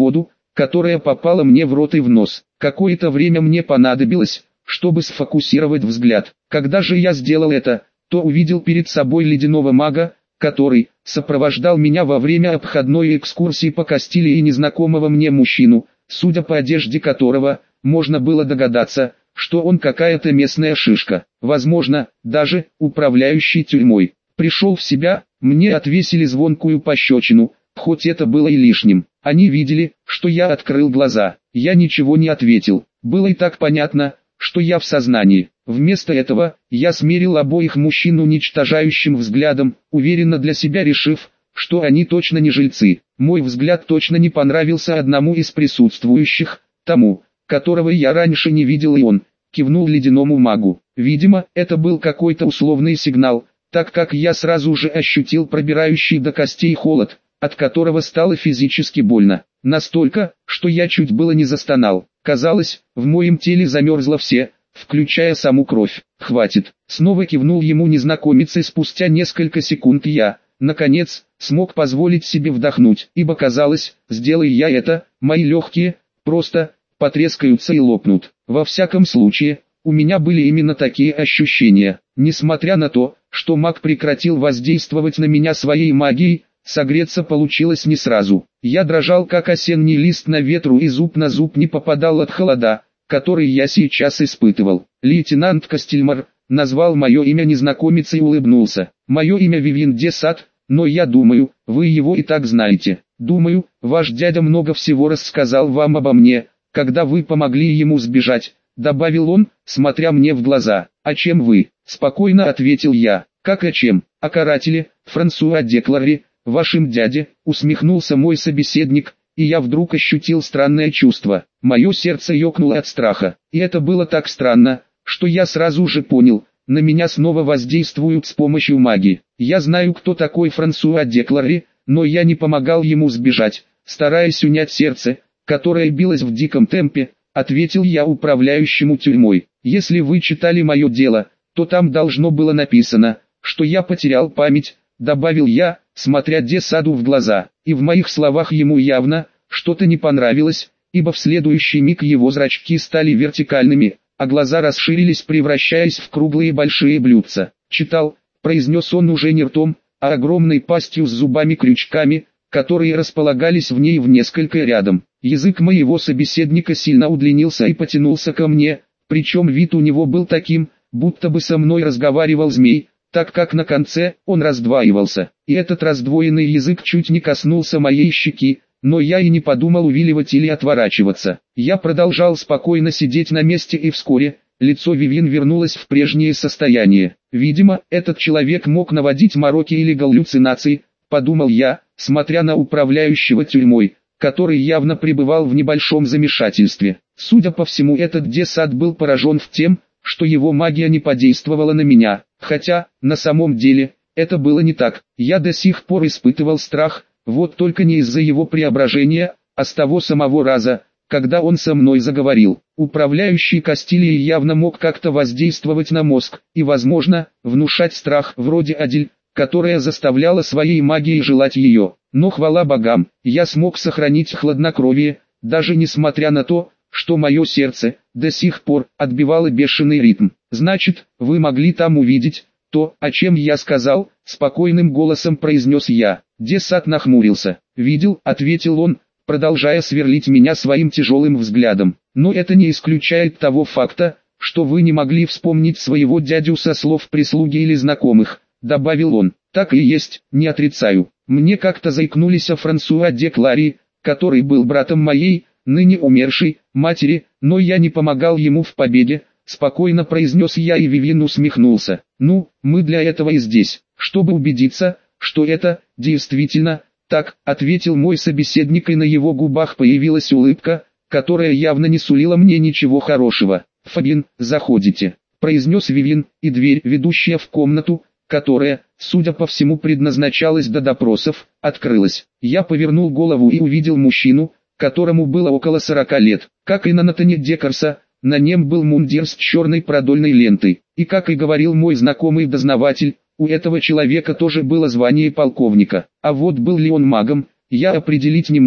которая попала мне в рот и в нос. Какое-то время мне понадобилось, чтобы сфокусировать взгляд. Когда же я сделал это, то увидел перед собой ледяного мага, который сопровождал меня во время обходной экскурсии по Кастилии и незнакомого мне мужчину, судя по одежде которого, можно было догадаться, что он какая-то местная шишка, возможно, даже управляющий тюрьмой. Пришел в себя, мне отвесили звонкую пощечину, хоть это было и лишним. Они видели, что я открыл глаза, я ничего не ответил, было и так понятно, что я в сознании. Вместо этого, я смерил обоих мужчин уничтожающим взглядом, уверенно для себя решив, что они точно не жильцы. Мой взгляд точно не понравился одному из присутствующих, тому, которого я раньше не видел, и он кивнул ледяному магу. Видимо, это был какой-то условный сигнал, так как я сразу же ощутил пробирающий до костей холод, от которого стало физически больно. Настолько, что я чуть было не застонал. Казалось, в моем теле замерзло все, включая саму кровь. «Хватит!» Снова кивнул ему незнакомец, и спустя несколько секунд я, наконец, смог позволить себе вдохнуть, ибо казалось, сделай я это, мои легкие просто потрескаются и лопнут. Во всяком случае, у меня были именно такие ощущения. Несмотря на то, что маг прекратил воздействовать на меня своей магией, согреться получилось не сразу. Я дрожал как осенний лист на ветру, и зуб на зуб не попадал от холода, который я сейчас испытывал. Лейтенант Кастельмар назвал мое имя незнакомец и улыбнулся. Мое имя Вивин де Сад, но я думаю, вы его и так знаете. Думаю, ваш дядя много всего рассказал вам обо мне, когда вы помогли ему сбежать, добавил он, смотря мне в глаза. А чем вы? Спокойно ответил я. Как о чем? О карателе, Франсуа де Кларе, вашим дяде, усмехнулся мой собеседник, и я вдруг ощутил странное чувство. Мое сердце ёкнуло от страха, и это было так странно, что я сразу же понял, на меня снова воздействуют с помощью магии. Я знаю, кто такой Франсуа де Кларе, но я не помогал ему сбежать, стараясь унять сердце, которое билось в диком темпе, ответил я управляющему тюрьмой. Если вы читали мое дело, то там должно было написано, что я потерял память, добавил я, смотря де Саду в глаза, и в моих словах ему явно что-то не понравилось, ибо в следующий миг его зрачки стали вертикальными, а глаза расширились, превращаясь в круглые большие блюдца. «Читал», — произнес он уже не ртом, а огромной пастью с зубами-крючками, которые располагались в ней в несколько рядом. Язык моего собеседника сильно удлинился и потянулся ко мне, причем вид у него был таким, будто бы со мной разговаривал змей, так как на конце он раздваивался, и этот раздвоенный язык чуть не коснулся моей щеки, но я и не подумал увиливать или отворачиваться. Я продолжал спокойно сидеть на месте, и вскоре лицо Вивин вернулось в прежнее состояние. Видимо, этот человек мог наводить мороки или галлюцинации, подумал я, смотря на управляющего тюрьмой, который явно пребывал в небольшом замешательстве. Судя по всему, этот де Сад был поражен в тем, что его магия не подействовала на меня, хотя, на самом деле, это было не так. Я до сих пор испытывал страх, вот только не из-за его преображения, а с того самого раза, когда он со мной заговорил. Управляющий Кастилией явно мог как-то воздействовать на мозг, и, возможно, внушать страх, вроде Адель, которая заставляла своей магией желать ее. Но хвала богам, я смог сохранить хладнокровие, даже несмотря на то, что мое сердце до сих пор отбивало бешеный ритм. «Значит, вы могли там увидеть то, о чем я сказал», — спокойным голосом произнес я. Де Сад нахмурился. «Видел», — ответил он, продолжая сверлить меня своим тяжелым взглядом. «Но это не исключает того факта, что вы не могли вспомнить своего дядю со слов прислуги или знакомых», — добавил он. «Так и есть, не отрицаю. Мне как-то заикнулись о Франсуа де Кларе, который был братом моей, ныне умершей, матери, но я не помогал ему в победе», — спокойно произнес я, и Вивин усмехнулся. «Ну, мы для этого и здесь, чтобы убедиться, что это, действительно, так», — ответил мой собеседник, и на его губах появилась улыбка, которая явно не сулила мне ничего хорошего. «Фабин, заходите», — произнес Вивин, и дверь, ведущая в комнату, которая, судя по всему, предназначалась для допросов, открылась. Я повернул голову и увидел мужчину, которому было около сорока лет. Как и на Натане Декарса, на нем был мундир с черной продольной лентой. И как и говорил мой знакомый дознаватель, у этого человека тоже было звание полковника. А вот был ли он магом, я определить не мог,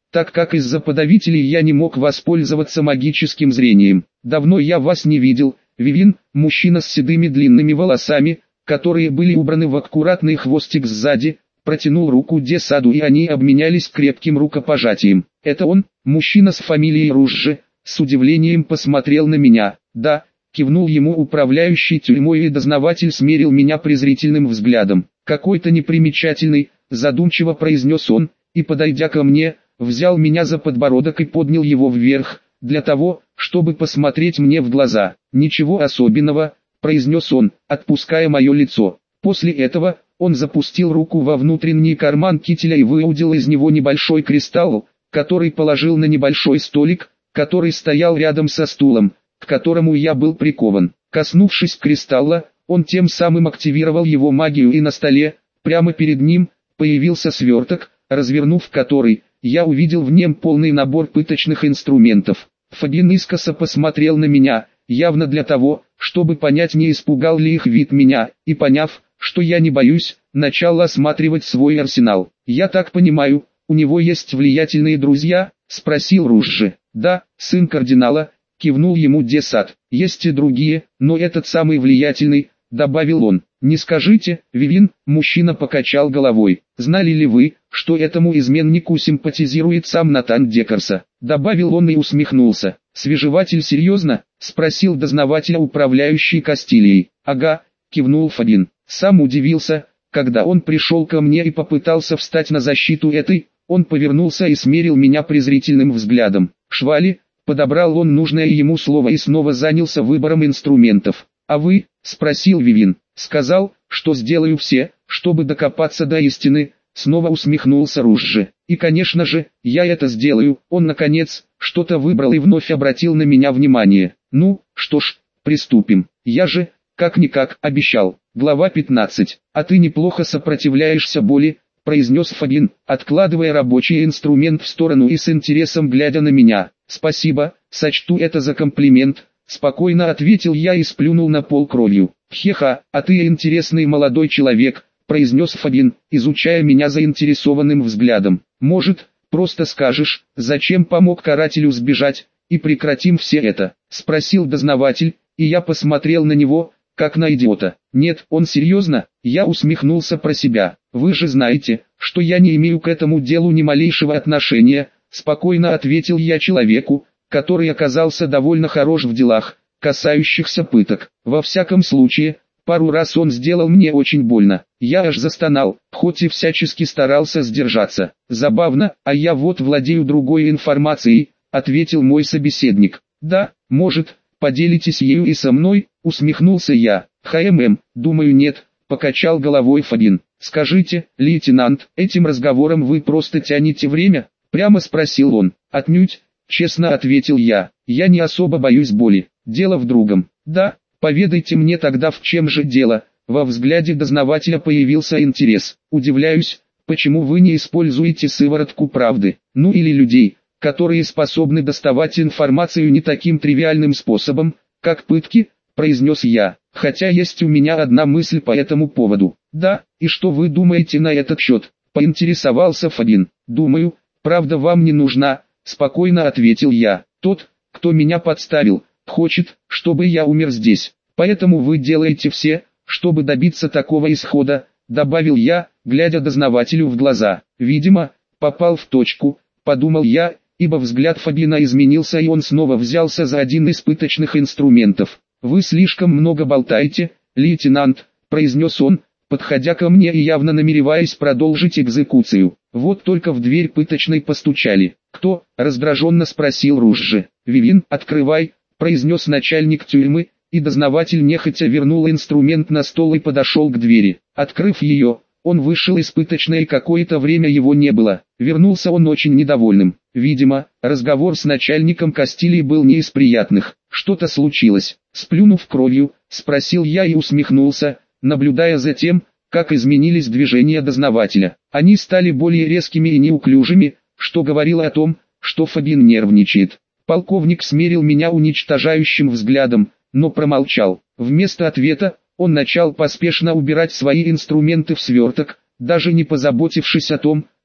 так как из-за подавителей я не мог воспользоваться магическим зрением. Давно я вас не видел, Вивин, мужчина с седыми длинными волосами, которые были убраны в аккуратный хвостик сзади, протянул руку Десаду, и они обменялись крепким рукопожатием. Это он, мужчина с фамилией Ружжи, с удивлением посмотрел на меня. Да, кивнул ему управляющий тюрьмой, и дознаватель смерил меня презрительным взглядом. Какой-то непримечательный, задумчиво произнес он, и, подойдя ко мне, взял меня за подбородок и поднял его вверх, для того, чтобы посмотреть мне в глаза. «Ничего особенного», — произнес он, отпуская мое лицо. После этого, он запустил руку во внутренний карман кителя и выудил из него небольшой кристалл, который положил на небольшой столик, который стоял рядом со стулом, к которому я был прикован. Коснувшись кристалла, он тем самым активировал его магию, и на столе, прямо перед ним, появился сверток, развернув который, я увидел в нем полный набор пыточных инструментов. Фабин искоса посмотрел на меня, явно для того, чтобы понять, не испугал ли их вид меня, и, поняв, что я не боюсь, начал осматривать свой арсенал. «Я так понимаю, у него есть влиятельные друзья?» — спросил Ружжи. «Да, сын кардинала», — кивнул ему Десад. «Есть и другие, но этот самый влиятельный», — добавил он. «Не скажите, Вивин», — мужчина покачал головой. «Знали ли вы, что этому изменнику симпатизирует сам Натан Декарса?» — добавил он и усмехнулся. «Свежеватель серьезно?» — спросил дознавателя управляющий Кастилией. «Ага», — кивнул Фабин. Сам удивился, когда он пришел ко мне и попытался встать на защиту этой, он повернулся и смерил меня презрительным взглядом. «Швали», — подобрал он нужное ему слово и снова занялся выбором инструментов. «А вы?» — спросил Вивин. «Сказал, что сделаю все, чтобы докопаться до истины», — снова усмехнулся Ружжи. «И конечно же, я это сделаю». Он наконец что-то выбрал и вновь обратил на меня внимание. «Ну, что ж, приступим. Я же, как-никак, обещал». Глава пятнадцать. «А ты неплохо сопротивляешься боли», — произнес Фабин, откладывая рабочий инструмент в сторону и с интересом глядя на меня. «Спасибо, сочту это за комплимент», — спокойно ответил я и сплюнул на пол кровью. «Хеха, а ты интересный молодой человек», — произнес Фабин, изучая меня заинтересованным взглядом. «Может, просто скажешь, зачем помог карателю сбежать, и прекратим все это?» — спросил дознаватель, и я посмотрел на него, как на идиота. «Нет, он серьезно?» Я усмехнулся про себя. «Вы же знаете, что я не имею к этому делу ни малейшего отношения», — спокойно ответил я человеку, который оказался довольно хорош в делах, касающихся пыток. Во всяком случае, пару раз он сделал мне очень больно. Я аж застонал, хоть и всячески старался сдержаться. «Забавно, а я вот владею другой информацией», — ответил мой собеседник. «Да, может, поделитесь ею и со мной?» — усмехнулся я. «Хмм, думаю, нет», — покачал головой Фабин. «Скажите, лейтенант, этим разговором вы просто тянете время?» — прямо спросил он. «Отнюдь», — честно ответил я. «Я не особо боюсь боли. Дело в другом». «Да, поведайте мне тогда, в чем же дело?» Во взгляде дознавателя появился интерес. «Удивляюсь, почему вы не используете сыворотку правды, ну или людей, которые способны доставать информацию не таким тривиальным способом, как пытки», — произнес я. «Хотя есть у меня одна мысль по этому поводу». «Да, и что вы думаете на этот счет?» — поинтересовался Фабин. «Думаю, правда вам не нужна», — спокойно ответил я. «Тот, кто меня подставил, хочет, чтобы я умер здесь. Поэтому вы делаете все, чтобы добиться такого исхода», — добавил я, глядя дознавателю в глаза. «Видимо, попал в точку», — подумал я, ибо взгляд Фабина изменился, и он снова взялся за один из пыточных инструментов. «Вы слишком много болтаете, лейтенант», — произнес он, подходя ко мне и явно намереваясь продолжить экзекуцию. Вот только в дверь пыточной постучали. «Кто?» — раздраженно спросил Ружжи. «Вивин, открывай», — произнес начальник тюрьмы, и дознаватель нехотя вернул инструмент на стол и подошел к двери. Открыв ее, он вышел из пыточной, и какое-то время его не было. Вернулся он очень недовольным. Видимо, разговор с начальником Кастилии был не из приятных. «Что-то случилось?» — сплюнув кровью, спросил я и усмехнулся, наблюдая за тем, как изменились движения дознавателя. Они стали более резкими и неуклюжими, что говорило о том, что Фабин нервничает. Полковник смерил меня уничтожающим взглядом, но промолчал. Вместо ответа, он начал поспешно убирать свои инструменты в сверток, даже не позаботившись о том,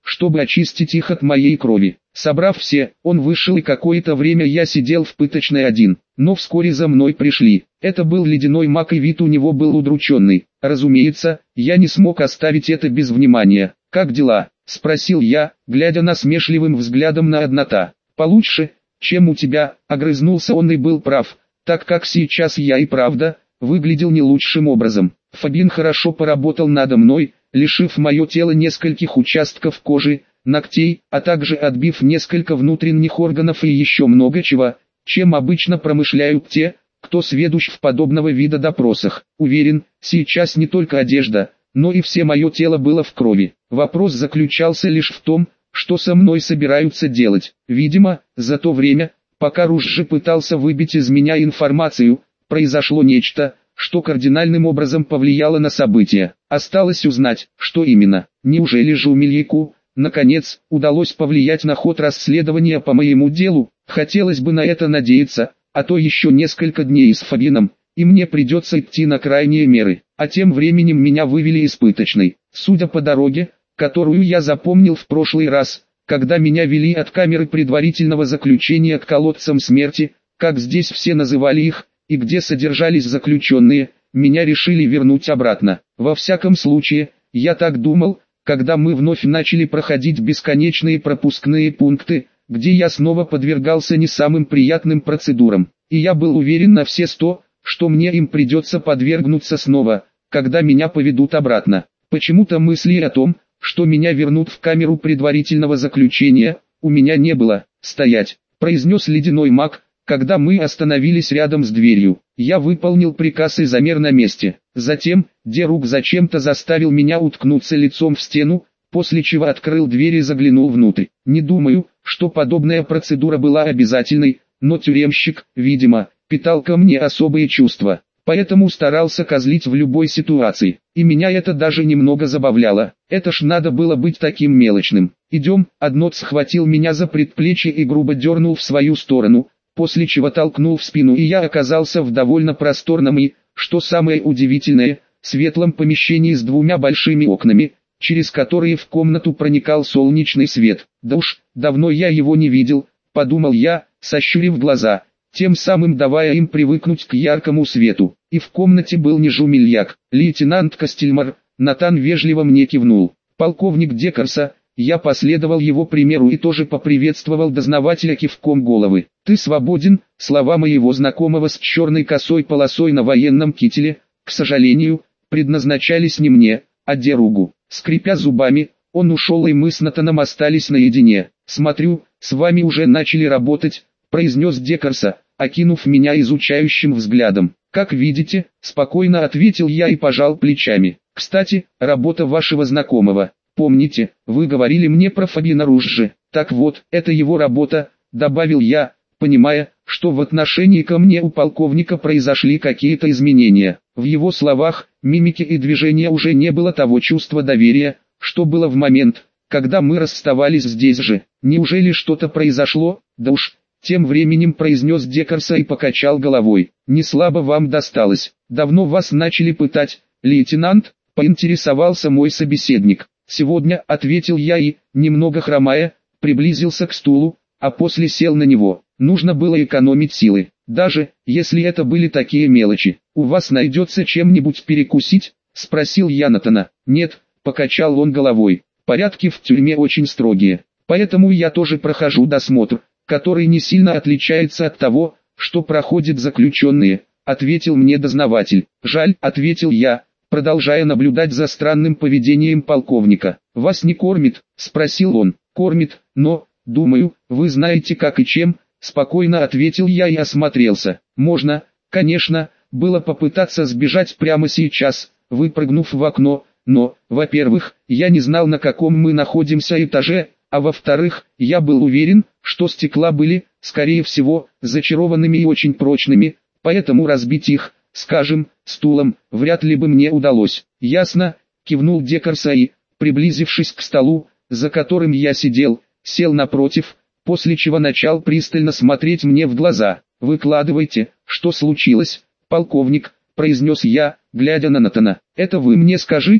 чтобы очистить их от моей крови. Собрав все, он вышел, и какое-то время я сидел в пыточной один, но вскоре за мной пришли. Это был ледяной маг, и вид у него был удрученный. Разумеется, я не смог оставить это без внимания. «Как дела?» — спросил я, глядя насмешливым взглядом на однота. «Получше, чем у тебя», — огрызнулся он, и был прав, так как сейчас я и правда выглядел не лучшим образом. Фабин хорошо поработал надо мной, лишив мое тело нескольких участков кожи, ногтей, а также отбив несколько внутренних органов и еще много чего, чем обычно промышляют те, кто сведущ в подобного вида допросах. Уверен, сейчас не только одежда, но и все мое тело было в крови. Вопрос заключался лишь в том, что со мной собираются делать. Видимо, за то время, пока Ружжи пытался выбить из меня информацию, произошло нечто, что кардинальным образом повлияло на события. Осталось узнать, что именно. Неужели же Умельяку, наконец, удалось повлиять на ход расследования по моему делу? Хотелось бы на это надеяться, а то еще несколько дней с Фабином, и мне придется идти на крайние меры. А тем временем меня вывели из пыточной. Судя по дороге, которую я запомнил в прошлый раз, когда меня вели от камеры предварительного заключения к колодцам смерти, как здесь все называли их, и где содержались заключенные, меня решили вернуть обратно. Во всяком случае, я так думал, когда мы вновь начали проходить бесконечные пропускные пункты, где я снова подвергался не самым приятным процедурам. И я был уверен на все сто, что мне им придется подвергнуться снова, когда меня поведут обратно. Почему-то мысли о том, что меня вернут в камеру предварительного заключения, у меня не было. «Стоять», — произнес ледяной маг, когда мы остановились рядом с дверью. Я выполнил приказ и замер на месте. Затем, Дерук зачем-то заставил меня уткнуться лицом в стену, после чего открыл дверь и заглянул внутрь. Не думаю, что подобная процедура была обязательной, но тюремщик, видимо, питал ко мне особые чувства, поэтому старался козлить в любой ситуации, и меня это даже немного забавляло. Это ж надо было быть таким мелочным. «Идем», — Однот схватил меня за предплечье и грубо дернул в свою сторону, после чего толкнул в спину, и я оказался в довольно просторном и, что самое удивительное, светлом помещении с двумя большими окнами, через которые в комнату проникал солнечный свет. «Да уж, давно я его не видел», — подумал я, сощурив глаза, тем самым давая им привыкнуть к яркому свету. И в комнате был не Жумельяк, лейтенант Костельмар. Натан вежливо мне кивнул. «Полковник Декарса». Я последовал его примеру и тоже поприветствовал дознавателя кивком головы. «Ты свободен», — слова моего знакомого с черной косой полосой на военном кителе, к сожалению, предназначались не мне, а Деругу. Скрипя зубами, он ушел, и мы с Натаном остались наедине. «Смотрю, с вами уже начали работать», — произнес Декарса, окинув меня изучающим взглядом. «Как видите», — спокойно ответил я и пожал плечами. «Кстати, работа вашего знакомого. Помните, вы говорили мне про Фабина Ружжи? Так вот, это его работа», — добавил я, понимая, что в отношении ко мне у полковника произошли какие-то изменения. В его словах, мимике и движении уже не было того чувства доверия, что было в момент, когда мы расставались здесь же. «Неужели что-то произошло?» «Да уж», — тем временем произнес Декарса и покачал головой. «Не слабо вам досталось. Давно вас начали пытать, лейтенант?» — поинтересовался мой собеседник. «Сегодня», — ответил я и, немного хромая, приблизился к стулу, а после сел на него. Нужно было экономить силы, даже если это были такие мелочи. «У вас найдется чем-нибудь перекусить?» — спросил я Натана. «Нет», — покачал он головой, — «порядки в тюрьме очень строгие, поэтому я тоже прохожу досмотр, который не сильно отличается от того, что проходят заключенные», — ответил мне дознаватель. «Жаль», — ответил я, продолжая наблюдать за странным поведением полковника. «Вас не кормит?» — спросил он. «Кормит, но, думаю, вы знаете как и чем», — спокойно ответил я и осмотрелся. «Можно, конечно, было попытаться сбежать прямо сейчас, выпрыгнув в окно, но, во-первых, я не знал, на каком мы находимся этаже, а во-вторых, я был уверен, что стекла были, скорее всего, зачарованными и очень прочными, поэтому разбить их, скажем, стулом, вряд ли бы мне удалось». «Ясно», — кивнул Декарса и, приблизившись к столу, за которым я сидел, сел напротив, после чего начал пристально смотреть мне в глаза. «Выкладывайте, что случилось, полковник», — произнес я, глядя на Натана. «Это вы мне скажите»,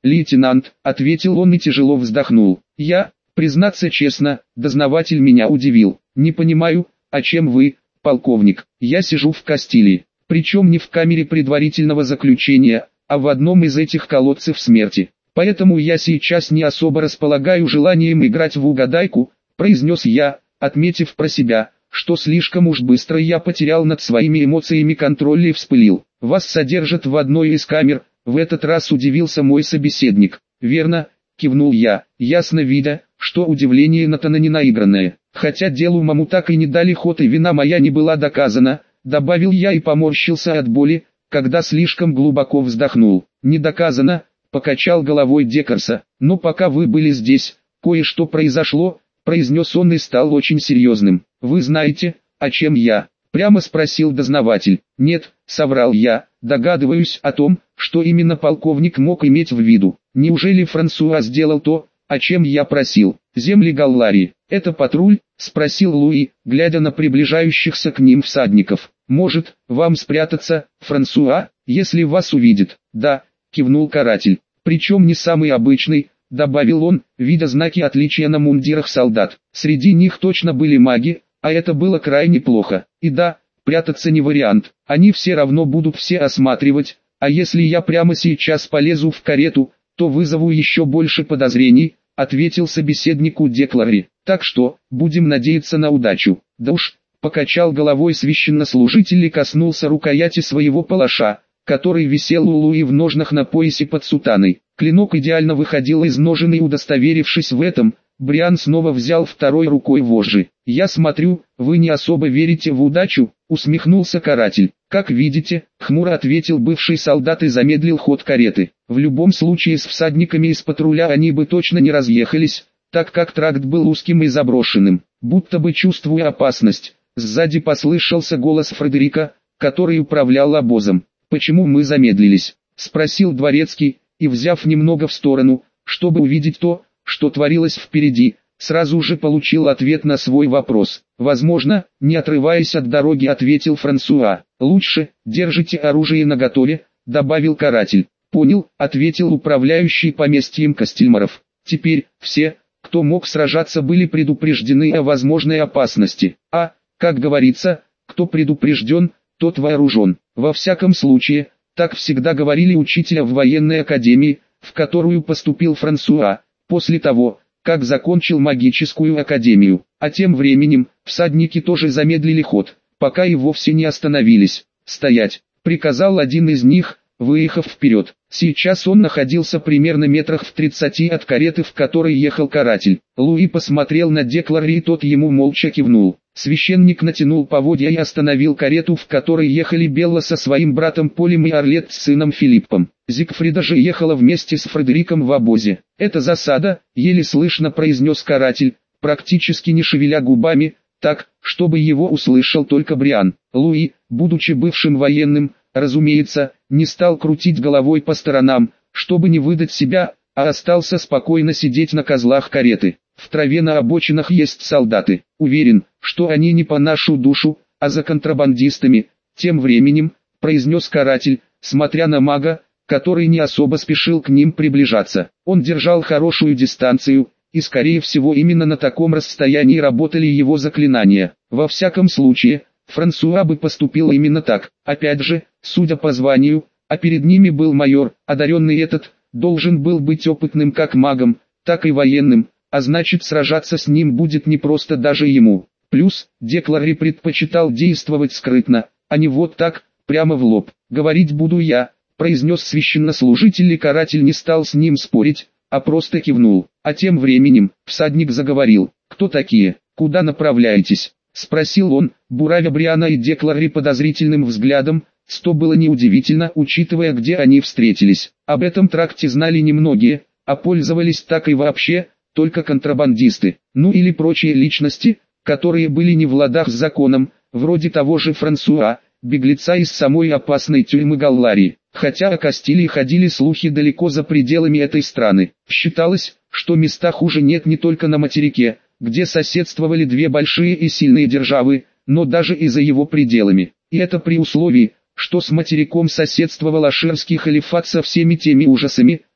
лейтенант», — ответил он и тяжело вздохнул. «Я, признаться честно, дознаватель меня удивил. Не понимаю, о чем вы, полковник. Я сижу в Кастилии, причем не в камере предварительного заключения, а в одном из этих колодцев смерти. Поэтому я сейчас не особо располагаю желанием играть в угадайку», — произнес я, отметив про себя, что слишком уж быстро я потерял над своими эмоциями контроль и вспылил. «Вас содержат в одной из камер», — в этот раз удивился мой собеседник. «Верно», — кивнул я, ясно видя, что удивление Натана не наигранное. «Хотя делу маму так и не дали ход и вина моя не была доказана», — добавил я и поморщился от боли, когда слишком глубоко вздохнул. «Не доказано», — покачал головой Декарса. «Но пока вы были здесь, кое-что произошло», — произнес он и стал очень серьезным. «Вы знаете, о чем я?» — прямо спросил дознаватель. «Нет», — соврал я, — «догадываюсь о том, что именно полковник мог иметь в виду. Неужели Франсуа сделал то, о чем я просил? Земли Галларии — это патруль?» — спросил Луи, глядя на приближающихся к ним всадников. «Может, вам спрятаться, Франсуа, если вас увидит?» «Да», — кивнул каратель. «Причем не самый обычный», — добавил он, видя знаки отличия на мундирах солдат. «Среди них точно были маги, а это было крайне плохо. И да, прятаться не вариант, они все равно будут все осматривать, а если я прямо сейчас полезу в карету, то вызову еще больше подозрений», — ответил собеседнику Деклари. «Так что, будем надеяться на удачу». «Да уж», — покачал головой священнослужитель и коснулся рукояти своего палаша, который висел у Луи в ножнах на поясе под сутаной. Клинок идеально выходил из ножен, и удостоверившись в этом, Бриан снова взял второй рукой вожжи. «Я смотрю, вы не особо верите в удачу», — усмехнулся каратель. «Как видите», — хмуро ответил бывший солдат и замедлил ход кареты. «В любом случае с всадниками из патруля они бы точно не разъехались, так как тракт был узким и заброшенным». Будто бы чувствуя опасность, сзади послышался голос Фредерика, который управлял обозом. «Почему мы замедлились?» — спросил дворецкий, и, взяв немного в сторону, чтобы увидеть то, что творилось впереди, сразу же получил ответ на свой вопрос. «Возможно», — не отрываясь от дороги, ответил Франсуа. «Лучше, держите оружие наготове», — добавил каратель. «Понял», — ответил управляющий поместьем Кастельмаров. Теперь, все, кто мог сражаться, были предупреждены о возможной опасности. А, как говорится, кто предупрежден, тот вооружен. Во всяком случае, так всегда говорили учителя в военной академии, в которую поступил Франсуа, после того, как закончил магическую академию. А тем временем, всадники тоже замедлили ход, пока и вовсе не остановились. «Стоять!» — приказал один из них, выехав вперед. Сейчас он находился примерно метрах в тридцати от кареты, в которой ехал каратель. Луи посмотрел на Деклари, и тот ему молча кивнул. Священник натянул поводья и остановил карету, в которой ехали Белла со своим братом Полем и Орлет с сыном Филиппом. Зигфрида же ехала вместе с Фредериком в обозе. «Это засада», — еле слышно произнес каратель, практически не шевеля губами, так, чтобы его услышал только Бриан. Луи, будучи бывшим военным, разумеется, не стал крутить головой по сторонам, чтобы не выдать себя, а остался спокойно сидеть на козлах кареты. «В траве на обочинах есть солдаты. Уверен, что они не по нашу душу, а за контрабандистами», — тем временем, произнес каратель, смотря на мага, который не особо спешил к ним приближаться. Он держал хорошую дистанцию, и скорее всего именно на таком расстоянии работали его заклинания. Во всяком случае, Франсуа бы поступил именно так. Опять же, судя по званию, а перед ними был майор, одаренный этот, должен был быть опытным как магом, так и военным, а значит сражаться с ним будет непросто даже ему. Плюс, Деклари предпочитал действовать скрытно, а не вот так, прямо в лоб. «Говорить буду я», — произнес священнослужитель, и каратель не стал с ним спорить, а просто кивнул. А тем временем, всадник заговорил. «Кто такие? Куда направляетесь?» — спросил он, буравя Бриана и Деклари подозрительным взглядом, что было неудивительно, учитывая, где они встретились. Об этом тракте знали немногие, а пользовались так и вообще только контрабандисты, ну или прочие личности, которые были не в ладах с законом, вроде того же Франсуа, беглеца из самой опасной тюрьмы Галларии. Хотя о Кастилии ходили слухи далеко за пределами этой страны. Считалось, что места хуже нет не только на материке, где соседствовали две большие и сильные державы, но даже и за его пределами. И это при условии, что с материком соседствовал Аширский халифат со всеми теми ужасами,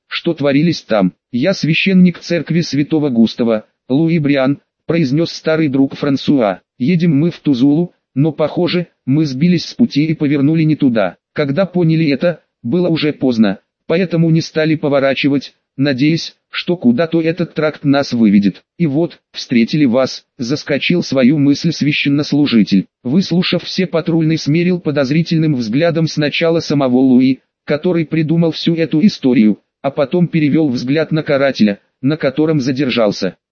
что творились там. «Я священник церкви святого Густава, Луи Бриан», произнес старый друг Франсуа. «Едем мы в Тузулу, но похоже, мы сбились с пути и повернули не туда». Когда поняли это, было уже поздно, поэтому не стали поворачивать, надеясь, что куда-то этот тракт нас выведет. «И вот, встретили вас», — заскочил свою мысль священнослужитель. Выслушав все, патрульный смерил подозрительным взглядом сначала самого Луи, который придумал всю эту историю, а потом перевел взгляд на карателя, на котором задержался.